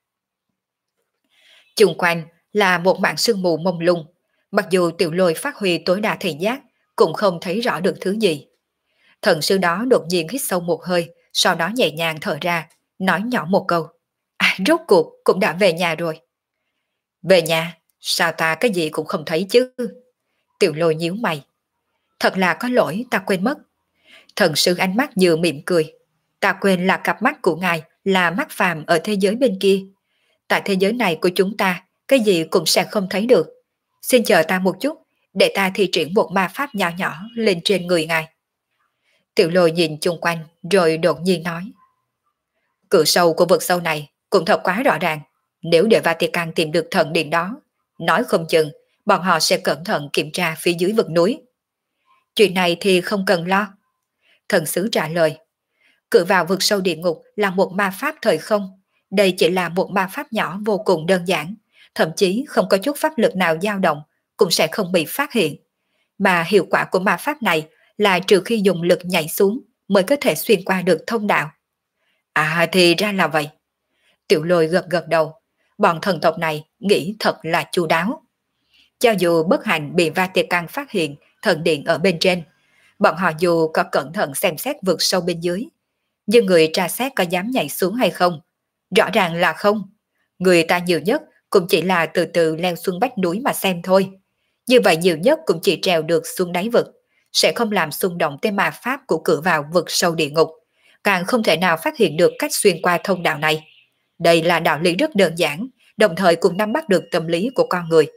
Chung quanh là một mảng sương mù mông lung, mặc dù Tiểu Lôi phát huy tối đa thị giác, cũng không thấy rõ được thứ gì. Thần sư đó đột nhiên hít sâu một hơi, sau đó nhẹ nhàng thở ra, nói nhỏ một câu. À, rốt cuộc cũng đã về nhà rồi. Về nhà? Sao ta cái gì cũng không thấy chứ? Tiểu Lôi nhíu mày. Thật là có lỗi, ta quên mất. Thần sư ánh mắt vừa mỉm cười. Ta quên là cặp mắt của ngài là mắt phàm ở thế giới bên kia. Tại thế giới này của chúng ta, cái gì cũng sẽ không thấy được. Xin chờ ta một chút, để ta thi triển một ma pháp nhỏ nhỏ lên trên người ngài. Tiểu Lôi nhìn chung quanh rồi đột nhiên nói. Cửa sâu của vực sâu này cũng thật quá rõ ràng. Nếu để Vatican tìm được thần điện đó, nói không chừng bọn họ sẽ cẩn thận kiểm tra phía dưới vực núi. Chuyện này thì không cần lo. Thần sứ trả lời. Cửa vào vực sâu địa ngục là một ma pháp thời không. Đây chỉ là một ma pháp nhỏ vô cùng đơn giản, thậm chí không có chút pháp lực nào dao động, cũng sẽ không bị phát hiện. Mà hiệu quả của ma pháp này là trừ khi dùng lực nhảy xuống mới có thể xuyên qua được thông đạo. À thì ra là vậy. Tiểu Lôi gật gật đầu. Bọn thần tộc này nghĩ thật là chu đáo. Cho dù bất hạnh bị Vatican phát hiện thần điện ở bên trên, bọn họ dù có cẩn thận xem xét vượt sâu bên dưới, nhưng người tra xét có dám nhảy xuống hay không? Rõ ràng là không. Người ta nhiều nhất cũng chỉ là từ từ leo xuống vách núi mà xem thôi. Như vậy nhiều nhất cũng chỉ trèo được xuống đáy vực, sẽ không làm xung động tới ma pháp của cửa vào vực sâu địa ngục, càng không thể nào phát hiện được cách xuyên qua thông đạo này. Đây là đạo lý rất đơn giản, đồng thời cũng nắm bắt được tâm lý của con người.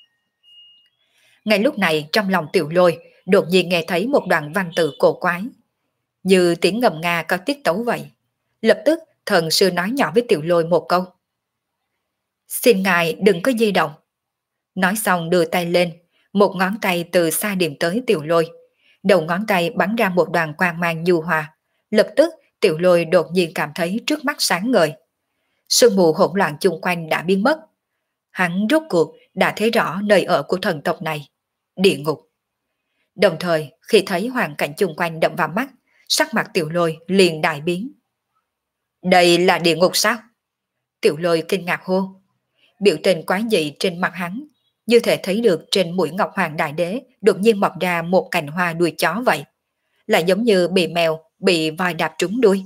Ngay lúc này trong lòng Tiểu Lôi đột nhiên nghe thấy một đoạn văn tự cổ quái, như tiếng ngầm nga có tiết tấu vậy. Lập tức thần sư nói nhỏ với Tiểu Lôi một câu. Xin ngài đừng có di động. Nói xong đưa tay lên, một ngón tay từ xa điểm tới Tiểu Lôi. Đầu ngón tay bắn ra một đoàn quang mang nhu hòa. Lập tức Tiểu Lôi đột nhiên cảm thấy trước mắt sáng ngời. Sương mù hỗn loạn chung quanh đã biến mất. Hắn rốt cuộc đã thấy rõ nơi ở của thần tộc này, địa ngục. Đồng thời khi thấy hoàn cảnh chung quanh đậm vào mắt, sắc mặt Tiểu Lôi liền đại biến. Đây là địa ngục sao? Tiểu Lôi kinh ngạc hô. Biểu tình quái dị trên mặt hắn, như thể thấy được trên mũi Ngọc Hoàng Đại Đế đột nhiên mọc ra một cành hoa đuôi chó vậy. Lại giống như bị mèo, bị voi đạp trúng đuôi.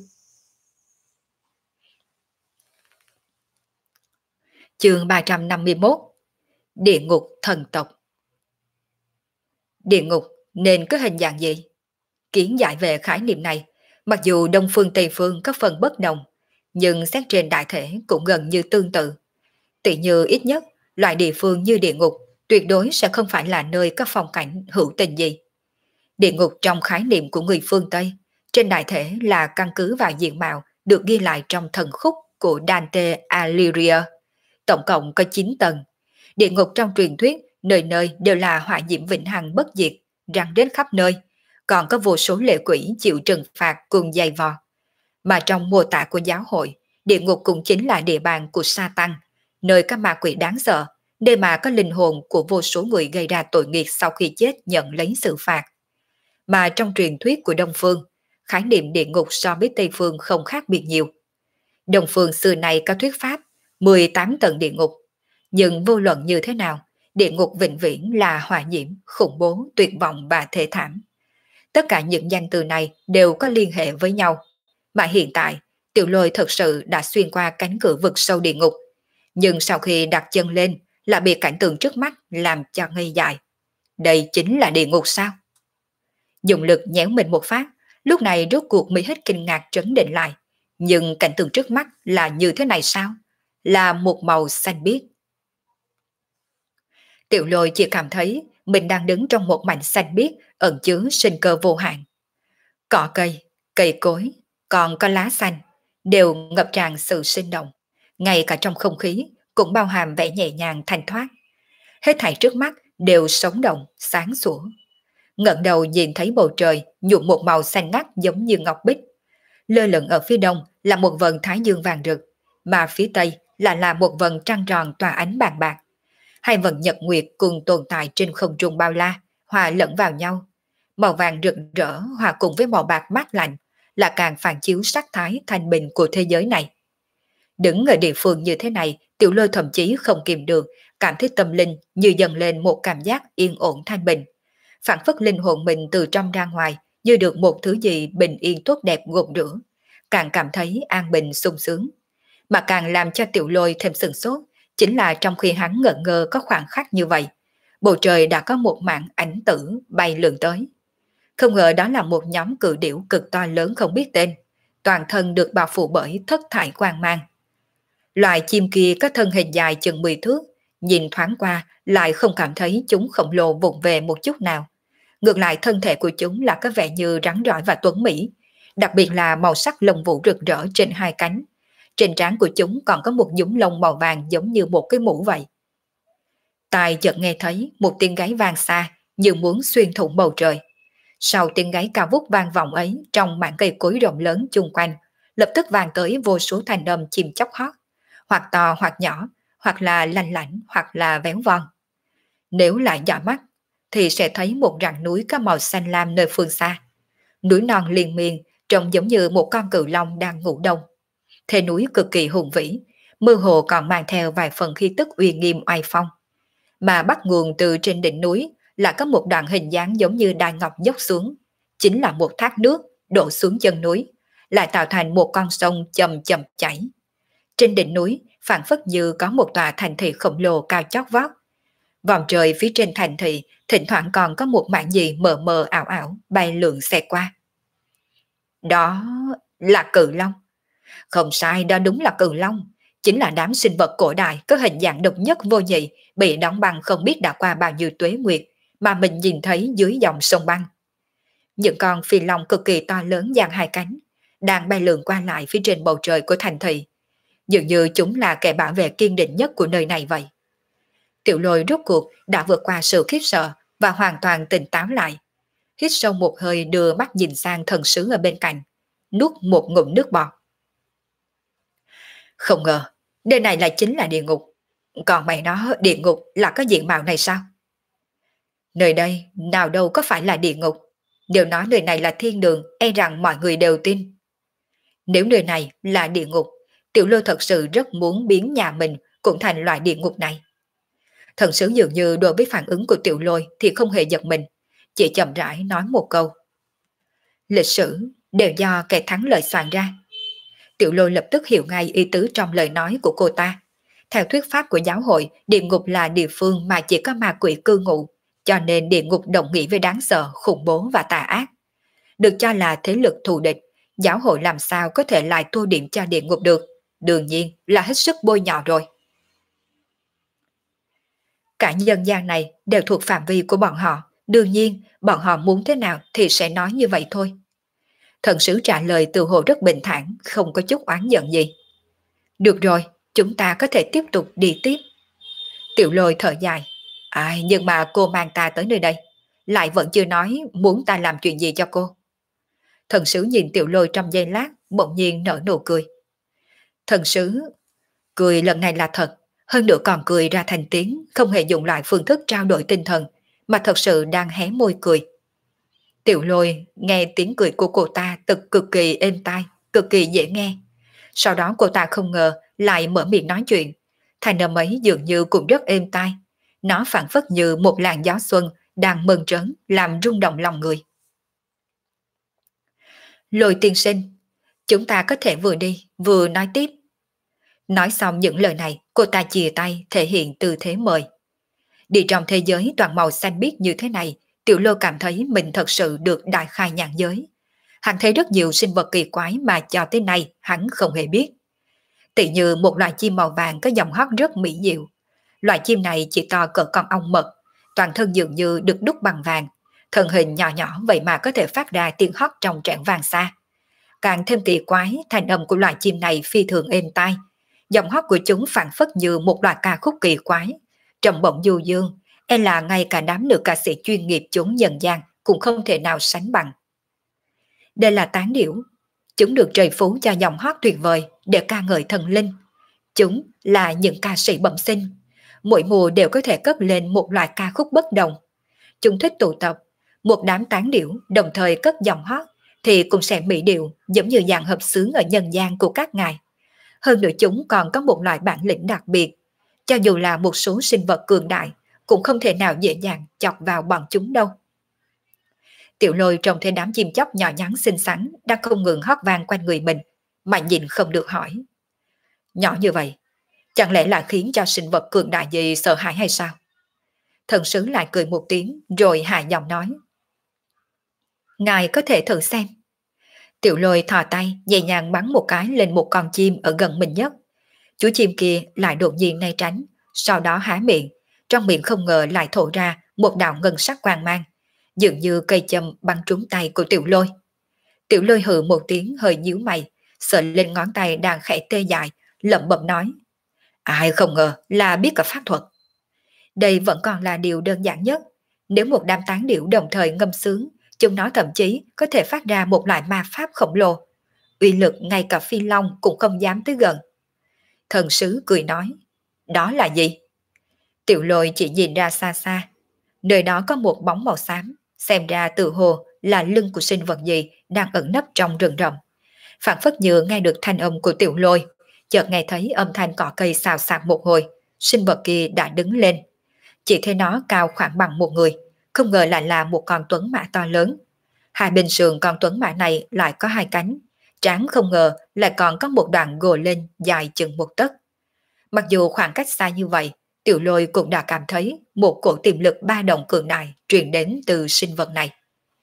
Chương 351. Địa ngục thần tộc. Địa ngục nên có hình dạng gì? Kiến giải về khái niệm này, mặc dù Đông Phương Tây Phương có phần bất đồng, nhưng xét trên đại thể cũng gần như tương tự. Tỷ như ít nhất, loại địa phương như địa ngục tuyệt đối sẽ không phải là nơi có phong cảnh hữu tình gì. Địa ngục trong khái niệm của người phương Tây, trên đại thể là căn cứ vào diện mạo được ghi lại trong thần khúc của Dante Alighieri. Tổng cộng có 9 tầng. Địa ngục trong truyền thuyết, nơi nơi đều là hỏa diễm vĩnh hằng bất diệt, răng đến khắp nơi, còn có vô số lệ quỷ chịu trừng phạt cùng dày vò. Mà trong mô tả của giáo hội, địa ngục cũng chính là địa bàn của Satan, nơi các ma quỷ đáng sợ, nơi mà có linh hồn của vô số người gây ra tội nghiệp sau khi chết nhận lấy sự phạt. Mà trong truyền thuyết của Đông Phương, khái niệm địa ngục so với Tây Phương không khác biệt nhiều. Đông Phương xưa này có thuyết pháp 18 tầng địa ngục, nhưng vô luận như thế nào, địa ngục vĩnh viễn là hỏa diễm, khủng bố, tuyệt vọng và thê thảm. Tất cả những danh từ này đều có liên hệ với nhau, mà hiện tại Tiểu Lôi thật sự đã xuyên qua cánh cửa vực sâu địa ngục, nhưng sau khi đặt chân lên là bị cảnh tượng trước mắt làm cho ngây dại. Đây chính là địa ngục sao? Dùng lực nhéo mình một phát, lúc này rốt cuộc mới hết kinh ngạc trấn định lại. Nhưng cảnh tượng trước mắt là như thế này sao? Là một màu xanh biếc. Tiểu Lôi chỉ cảm thấy mình đang đứng trong một mảnh xanh biếc ẩn chứa sinh cơ vô hạn. Cỏ cây, cây cối, còn có lá xanh, đều ngập tràn sự sinh động. Ngay cả trong không khí cũng bao hàm vẻ nhẹ nhàng thanh thoát. Hết thảy trước mắt đều sống động, sáng sủa. Ngẩng đầu nhìn thấy bầu trời nhuộm một màu xanh ngắt giống như ngọc bích. Lơ lửng ở phía đông là một vầng thái dương vàng rực, mà phía tây là một vầng trăng tròn tỏa ánh bàn bạc. Hai vầng nhật nguyệt cùng tồn tại trên không trung bao la, hòa lẫn vào nhau. Màu vàng rực rỡ hòa cùng với màu bạc mát lạnh là càng phản chiếu sắc thái thanh bình của thế giới này. Đứng ở địa phương như thế này, Tiểu Lôi thậm chí không kìm được, cảm thấy tâm linh như dần lên một cảm giác yên ổn thanh bình. Phản phất linh hồn mình từ trong ra ngoài như được một thứ gì bình yên tốt đẹp gột rửa, càng cảm thấy an bình sung sướng. Mà càng làm cho Tiểu Lôi thêm sửng sốt, chính là trong khi hắn ngẩn ngơ có khoảng khắc như vậy, bầu trời đã có một mảng ảnh tử bay lượn tới. Không ngờ đó là một nhóm cự điểu cực to lớn không biết tên, toàn thân được bao phủ bởi thất thải quang mang. Loài chim kia có thân hình dài chừng 10 thước, nhìn thoáng qua lại không cảm thấy chúng khổng lồ vụng về một chút nào. Ngược lại thân thể của chúng là có vẻ như rắn rỏi và tuấn mỹ, đặc biệt là màu sắc lông vũ rực rỡ trên hai cánh. Trên trán của chúng còn có một nhúm lông màu vàng giống như một cái mũ vậy. Tai chợt nghe thấy một tiếng gáy vang xa như muốn xuyên thủng bầu trời. Sau tiếng gáy cao vút vang vọng ấy trong mảng cây cối rộng lớn chung quanh, lập tức vang tới vô số thanh âm chim chóc hót, hoặc to hoặc nhỏ, hoặc là lanh lảnh hoặc là véo von. Nếu lại dõi mắt thì sẽ thấy một rặng núi có màu xanh lam nơi phương xa. Núi non liên miên trông giống như một con cự long đang ngủ đông. Thế núi cực kỳ hùng vĩ, mơ hồ còn mang theo vài phần khí tức uy nghiêm oai phong. Mà bắt nguồn từ trên đỉnh núi là có một đoạn hình dáng giống như đai ngọc dốc xuống, chính là một thác nước đổ xuống chân núi, lại tạo thành một con sông chậm chậm chảy. Trên đỉnh núi phảng phất như có một tòa thành thị khổng lồ cao chót vót. Vòng trời phía trên thành thị thỉnh thoảng còn có một mảng gì mờ mờ ảo ảo bay lượn xe qua. Đó là cự long. Không sai, đó đúng là cự long. Chính là đám sinh vật cổ đại có hình dạng độc nhất vô nhị, bị đóng băng không biết đã qua bao nhiêu tuế nguyệt mà mình nhìn thấy dưới dòng sông băng. Những con phi long cực kỳ to lớn dang hai cánh, đang bay lượn qua lại phía trên bầu trời của thành thị. Dường như chúng là kẻ bảo vệ kiên định nhất của nơi này vậy. Tiểu Lôi rốt cuộc đã vượt qua sự khiếp sợ và hoàn toàn tỉnh táo lại. Hít sâu một hơi, đưa mắt nhìn sang thần sứ ở bên cạnh, nuốt một ngụm nước bọt. Không ngờ, nơi này lại chính là địa ngục. Còn mày nói địa ngục là có diện mạo này sao? Nơi đây nào đâu có phải là địa ngục. Nếu nói nơi này là thiên đường, e rằng mọi người đều tin. Nếu nơi này là địa ngục, Tiểu Lôi thật sự rất muốn biến nhà mình cũng thành loại địa ngục này. Thần sứ dường như đối với phản ứng của Tiểu Lôi thì không hề giật mình, chỉ chậm rãi nói một câu. Lịch sử đều do kẻ thắng lợi soạn ra. Tiểu Lôi lập tức hiểu ngay ý tứ trong lời nói của cô ta. Theo thuyết pháp của giáo hội, địa ngục là địa phương mà chỉ có ma quỷ cư ngụ, cho nên địa ngục đồng nghĩa với đáng sợ, khủng bố và tà ác. Được cho là thế lực thù địch, giáo hội làm sao có thể lại tô điểm cho địa ngục được, đương nhiên là hết sức bôi nhọ rồi. Cả nhân gian này đều thuộc phạm vi của bọn họ, đương nhiên bọn họ muốn thế nào thì sẽ nói như vậy thôi. Thần sứ trả lời từ hồ rất bình thản, không có chút oán giận gì. Được rồi, chúng ta có thể tiếp tục đi tiếp. Tiểu Lôi thở dài. Ai, nhưng mà cô mang ta tới nơi đây, lại vẫn chưa nói muốn ta làm chuyện gì cho cô. Thần sứ nhìn Tiểu Lôi trong giây lát, bỗng nhiên nở nụ cười. Thần sứ cười lần này là thật, hơn nữa còn cười ra thành tiếng, không hề dùng lại phương thức trao đổi tinh thần, mà thật sự đang hé môi cười. Tiểu Lôi nghe tiếng cười của cô ta cực kỳ êm tai, cực kỳ dễ nghe. Sau đó cô ta không ngờ lại mở miệng nói chuyện. Thành âm ấy dường như cũng rất êm tai. Nó phảng phất như một làn gió xuân đang mơn trớn làm rung động lòng người. Lôi tiên sinh, chúng ta có thể vừa đi vừa nói tiếp. Nói xong những lời này, cô ta chìa tay thể hiện tư thế mời. Đi trong thế giới toàn màu xanh biếc như thế này, Tiểu Lôi cảm thấy mình thật sự được đại khai nhãn giới. Hắn thấy rất nhiều sinh vật kỳ quái mà cho tới nay hắn không hề biết. Tỉ như một loài chim màu vàng có giọng hót rất mỹ diệu. Loài chim này chỉ to cỡ con ong mật, toàn thân dường như được đúc bằng vàng, thân hình nhỏ nhỏ vậy mà có thể phát ra tiếng hót trong trẻo vàng xa. Càng thêm kỳ quái, thanh âm của loài chim này phi thường êm tai. Giọng hót của chúng phảng phất như một loạt ca khúc kỳ quái, trầm bổng du dương, e là ngay cả đám nữ ca sĩ chuyên nghiệp chốn nhân gian cũng không thể nào sánh bằng. Đây là tán điểu. Chúng được trời phú cho giọng hót tuyệt vời để ca ngợi thần linh. Chúng là những ca sĩ bẩm sinh. Mỗi mùa đều có thể cất lên một loại ca khúc bất đồng. Chúng thích tụ tập. Một đám tán điểu đồng thời cất giọng hót thì cũng sẽ mỹ điệu giống như dàn hợp xướng ở nhân gian của các ngài. Hơn nữa chúng còn có một loại bản lĩnh đặc biệt. Cho dù là một số sinh vật cường đại cũng không thể nào dễ dàng chọc vào bọn chúng đâu. Tiểu Lôi trông thấy đám chim chóc nhỏ nhắn xinh xắn đang không ngừng hót vang quanh người mình, mà nhìn không được hỏi. Nhỏ như vậy, chẳng lẽ là khiến cho sinh vật cường đại gì sợ hãi hay sao? Thần sứ lại cười một tiếng rồi hạ giọng nói. Ngài có thể thử xem. Tiểu Lôi thò tay nhẹ nhàng bắn một cái lên một con chim ở gần mình nhất. Chú chim kia lại đột nhiên né tránh, sau đó há miệng, trong miệng không ngờ lại thổ ra một đạo ngân sắc quang mang, dường như cây châm bắn trúng tay của Tiểu Lôi. Tiểu Lôi hừ một tiếng hơi nhíu mày, sờ lên ngón tay đang khẽ tê dại, lẩm bẩm nói: ai không ngờ là biết cả pháp thuật. Đây vẫn còn là điều đơn giản nhất. Nếu một đám tán điểu đồng thời ngâm sướng, chúng nó thậm chí có thể phát ra một loại ma pháp khổng lồ. Uy lực ngay cả phi long cũng không dám tới gần. Thần sứ cười nói: đó là gì? Tiểu Lôi chỉ nhìn ra xa xa. Nơi đó có một bóng màu xám, xem ra tự hồ là lưng của sinh vật gì đang ẩn nấp trong rừng rậm. Phản phất như nghe được thanh âm của Tiểu Lôi, chợt nghe thấy âm thanh cỏ cây xào xạc một hồi, sinh vật kia đã đứng lên. Chỉ thấy nó cao khoảng bằng một người, không ngờ lại là một con tuấn mã to lớn. Hai bên sườn con tuấn mã này lại có hai cánh, trán không ngờ lại còn có một đoạn gồ lên dài chừng một tấc. Mặc dù khoảng cách xa như vậy, Tiểu Lôi cũng đã cảm thấy một cổ tiềm lực ba động cường đại truyền đến từ sinh vật này.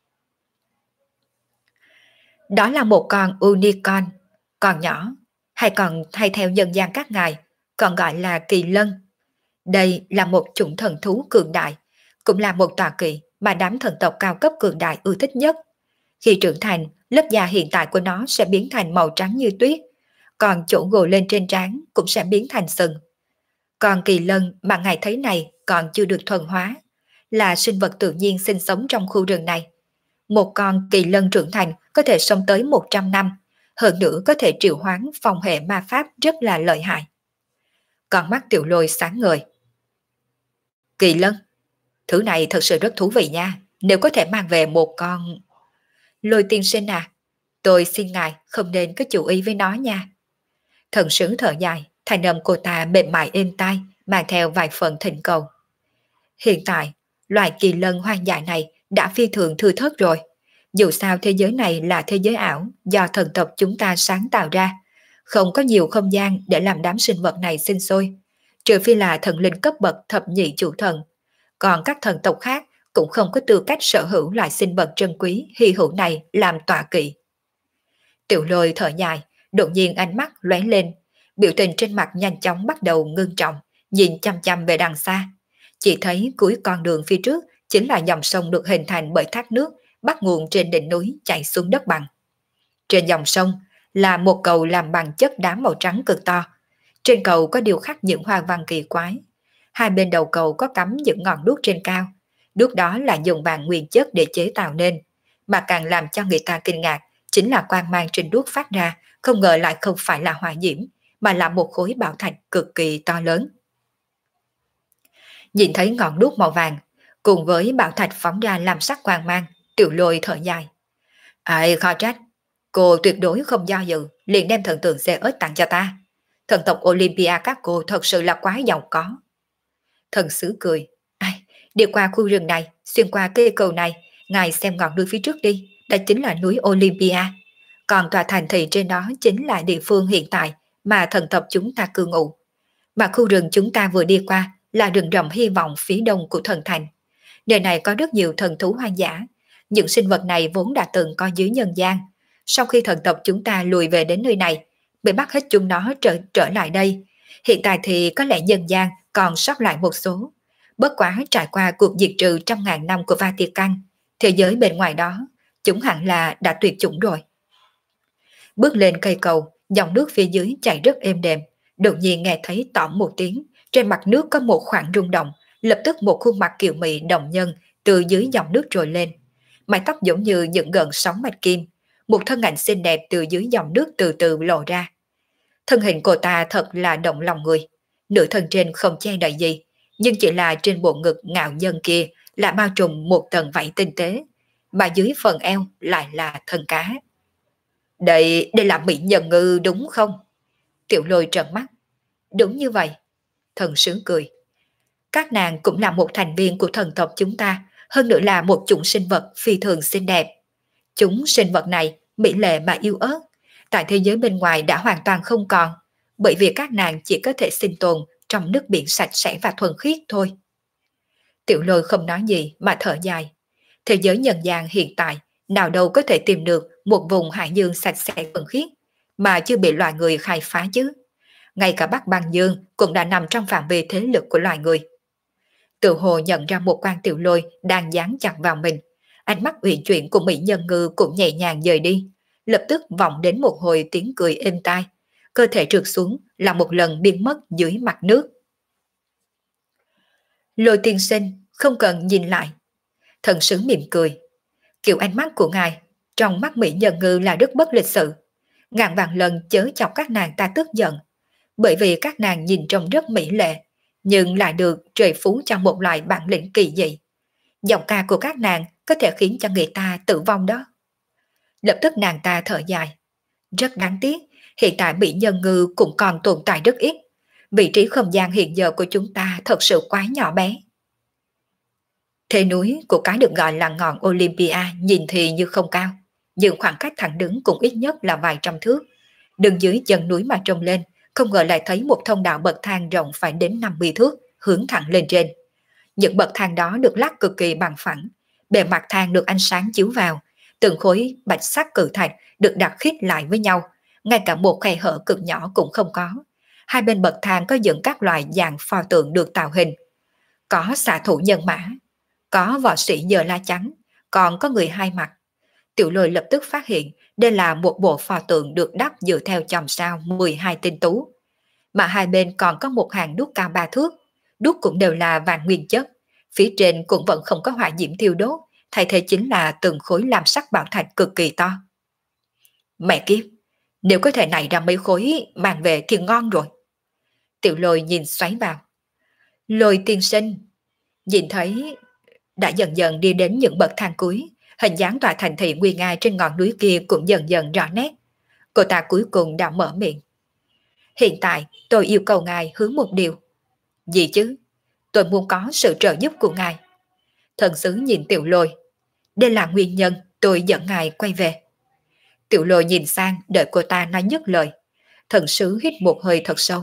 Đó là một con unicorn, con nhỏ, hay theo dân gian các ngài, còn gọi là kỳ lân. Đây là một chủng thần thú cường đại, cũng là một tọa kỵ mà đám thần tộc cao cấp cường đại ưa thích nhất. Khi trưởng thành, lớp da hiện tại của nó sẽ biến thành màu trắng như tuyết, còn chỗ gồ lên trên trán cũng sẽ biến thành sừng. Còn kỳ lân mà ngài thấy này còn chưa được thuần hóa, là sinh vật tự nhiên sinh sống trong khu rừng này. Một con kỳ lân trưởng thành có thể sống tới 100 năm, hơn nữa có thể triệu hoán phong hệ ma pháp rất là lợi hại. Con mắt Tiểu Lôi sáng ngời. Kỳ lân, thứ này thật sự rất thú vị nha, nếu có thể mang về một con... Lôi tiên sinh à, tôi xin ngài không nên có chủ ý với nó nha. Thần sứ thở dài, thanh âm cô ta mềm mại êm tai, mang theo vài phần thỉnh cầu. Hiện tại, loài kỳ lân hoang dại này đã phi thường thưa thớt rồi. Dù sao thế giới này là thế giới ảo do thần tộc chúng ta sáng tạo ra, không có nhiều không gian để làm đám sinh vật này sinh sôi, trừ phi là thần linh cấp bậc thập nhị chủ thần. Còn các thần tộc khác cũng không có tư cách sở hữu loại sinh vật trân quý hy hữu này làm tọa kỵ. Tiểu Lôi thở dài, đột nhiên ánh mắt lóe lên, biểu tình trên mặt nhanh chóng bắt đầu ngưng trọng, nhìn chăm chăm về đằng xa. Chỉ thấy cuối con đường phía trước chính là dòng sông được hình thành bởi thác nước bắt nguồn trên đỉnh núi chảy xuống đất bằng. Trên dòng sông là một cầu làm bằng chất đá màu trắng cực to. Trên cầu có điêu khắc những hoa văn kỳ quái. Hai bên đầu cầu có cắm những ngọn đuốc trên cao. Đuốc đó là dùng vàng nguyên chất để chế tạo nên. Mà càng làm cho người ta kinh ngạc chính là quang mang trên đuốc phát ra, không ngờ lại không phải là hỏa diễm, mà là một khối bảo thạch cực kỳ to lớn. Nhìn thấy ngọn đuốc màu vàng, cùng với bảo thạch phóng ra làm sắc quang mang, Tiểu Lôi thở dài. Ai khó trách, cô tuyệt đối không do dự, liền đem thần tượng xe ớt tặng cho ta. Thần tộc Olympia các cô thật sự là quá giàu có. Thần sứ cười. Ai, đi qua khu rừng này, xuyên qua cây cầu này, ngài xem ngọn núi phía trước đi, đó chính là núi Olympia. Còn tòa thành thị trên đó chính là địa phương hiện tại mà thần tộc chúng ta cư ngụ. Mà khu rừng chúng ta vừa đi qua là rừng rậm hy vọng phía đông của thần thành. Nơi này có rất nhiều thần thú hoang dã. Những sinh vật này vốn đã từng có dưới nhân gian. Sau khi thần tộc chúng ta lùi về đến nơi này, mới bắt hết chúng nó trở lại đây. Hiện tại thì có lẽ nhân gian còn sót lại một số. Bất quá trải qua cuộc diệt trừ trăm ngàn năm của Vatican, thế giới bên ngoài đó, chúng hẳn là đã tuyệt chủng rồi. Bước lên cây cầu, dòng nước phía dưới chảy rất êm đềm. Đột nhiên nghe thấy tỏm một tiếng, trên mặt nước có một khoảng rung động, lập tức một khuôn mặt kiều mị động nhân từ dưới dòng nước trồi lên. Mái tóc giống như những gợn sóng bạch kim, một thân ảnh xinh đẹp từ dưới dòng nước từ từ lộ ra. Thân hình cô ta thật là động lòng người, nửa thân trên không che đậy gì, nhưng chỉ là trên bộ ngực ngạo nhân kia là bao trùm một tầng vảy tinh tế, mà dưới phần eo lại là thân cá. Đây là mỹ nhân ngư đúng không? Tiểu Lôi trợn mắt. Đúng như vậy. Thần sứ cười. Các nàng cũng là một thành viên của thần tộc chúng ta, hơn nữa là một chủng sinh vật phi thường xinh đẹp. Chúng sinh vật này mỹ lệ mà yêu ớt, tại thế giới bên ngoài đã hoàn toàn không còn, bởi vì các nàng chỉ có thể sinh tồn trong nước biển sạch sẽ và thuần khiết thôi. Tiểu Lôi không nói gì mà thở dài. Thế giới nhân gian hiện tại nào đâu có thể tìm được một vùng hải dương sạch sẽ thuần khiết mà chưa bị loài người khai phá chứ. ngay cả Bắc Băng Dương cũng đã nằm trong phạm vi thế lực của loài người. Tự hồ nhận ra một quan Tiểu Lôi đang dán chặt vào mình, ánh mắt uyển chuyển của mỹ nhân ngư cũng nhẹ nhàng dời đi, lập tức vọng đến một hồi tiếng cười êm tai, cơ thể trượt xuống là một lần biến mất dưới mặt nước. Lôi tiên sinh, không cần nhìn lại. Thần sứ mỉm cười. Kiểu ánh mắt của ngài, trong mắt mỹ nhân ngư là rất bất lịch sự. Ngàn vạn lần chớ chọc các nàng ta tức giận, bởi vì các nàng nhìn trông rất mỹ lệ, nhưng lại được trời phú cho một loại bản lĩnh kỳ dị. Giọng ca của các nàng có thể khiến cho người ta tử vong đó. Lập tức nàng ta thở dài. Rất đáng tiếc, hiện tại mỹ nhân ngư cũng còn tồn tại rất ít. Vị trí không gian hiện giờ của chúng ta thật sự quá nhỏ bé. Thế núi của cái được gọi là ngọn Olympia nhìn thì như không cao, nhưng khoảng cách thẳng đứng cũng ít nhất là vài trăm thước. Đứng dưới chân núi mà trông lên, không ngờ lại thấy một thông đạo bậc thang rộng phải đến 50 thước, hướng thẳng lên trên. Những bậc thang đó được lát cực kỳ bằng phẳng, bề mặt thang được ánh sáng chiếu vào, từng khối bạch sắc cự thạch được đặt khít lại với nhau, ngay cả một khe hở cực nhỏ cũng không có. Hai bên bậc thang có dựng các loại dạng pho tượng được tạo hình. Có xạ thủ nhân mã, có võ sĩ giơ la chắn, còn có người hai mặt. Tiểu Lôi lập tức phát hiện đây là một bộ pho tượng được đắp dựa theo chòm sao 12 tinh tú. Mà hai bên còn có một hàng đúc cao 3 thước, đúc cũng đều là vàng nguyên chất, phía trên cũng vẫn không có hỏa diễm thiêu đốt, thay thế chính là từng khối lam sắc bảo thạch cực kỳ to. Mẹ kiếp, nếu có thể này ra mấy khối mang về thì ngon rồi. Tiểu Lôi nhìn xoáy vào. Lôi tiên sinh, nhìn thấy đã dần dần đi đến những bậc thang cuối, hình dáng tòa thành thị nguy nga trên ngọn núi kia cũng dần dần rõ nét. Cô ta cuối cùng đã mở miệng. Hiện tại tôi yêu cầu ngài hướng một điều. Gì chứ? Tôi muốn có sự trợ giúp của ngài. Thần sứ nhìn Tiểu Lôi. Đây là nguyên nhân tôi dẫn ngài quay về. Tiểu Lôi nhìn sang đợi cô ta nói dứt lời. Thần sứ hít một hơi thật sâu.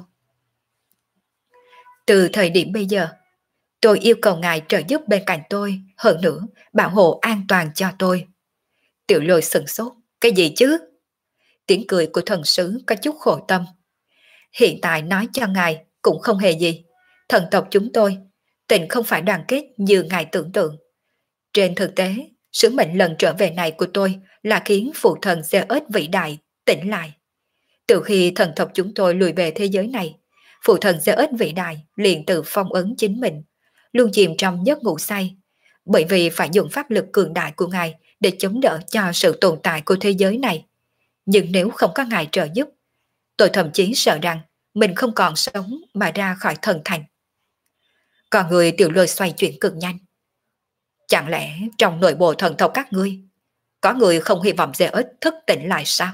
Từ thời điểm bây giờ, tôi yêu cầu ngài trợ giúp bên cạnh tôi, hơn nữa bảo hộ an toàn cho tôi. Tiểu Lôi sửng sốt. Cái gì chứ? Tiếng cười của thần sứ có chút khổ tâm. Hiện tại nói cho ngài cũng không hề gì. Thần tộc chúng tôi, tình không phải đoàn kết như ngài tưởng tượng. Trên thực tế, sứ mệnh lần trở về này của tôi là khiến phụ thần Zeus vĩ đại tỉnh lại. Từ khi thần tộc chúng tôi lùi về thế giới này, phụ thần Zeus vĩ đại liền tự phong ấn chính mình, luôn chìm trong giấc ngủ say, bởi vì phải dùng pháp lực cường đại của ngài để chống đỡ cho sự tồn tại của thế giới này. Nhưng nếu không có ngài trợ giúp, tôi thậm chí sợ rằng mình không còn sống mà ra khỏi thần thành. Còn người Tiểu Lôi xoay chuyển cực nhanh. Chẳng lẽ trong nội bộ thần tộc các ngươi, có người không hy vọng Zeus thức tỉnh lại sao?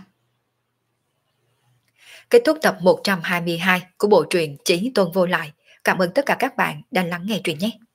Kết thúc tập 122 của bộ truyện Chí Tôn Vô Lại. Cảm ơn tất cả các bạn đã lắng nghe truyện nhé.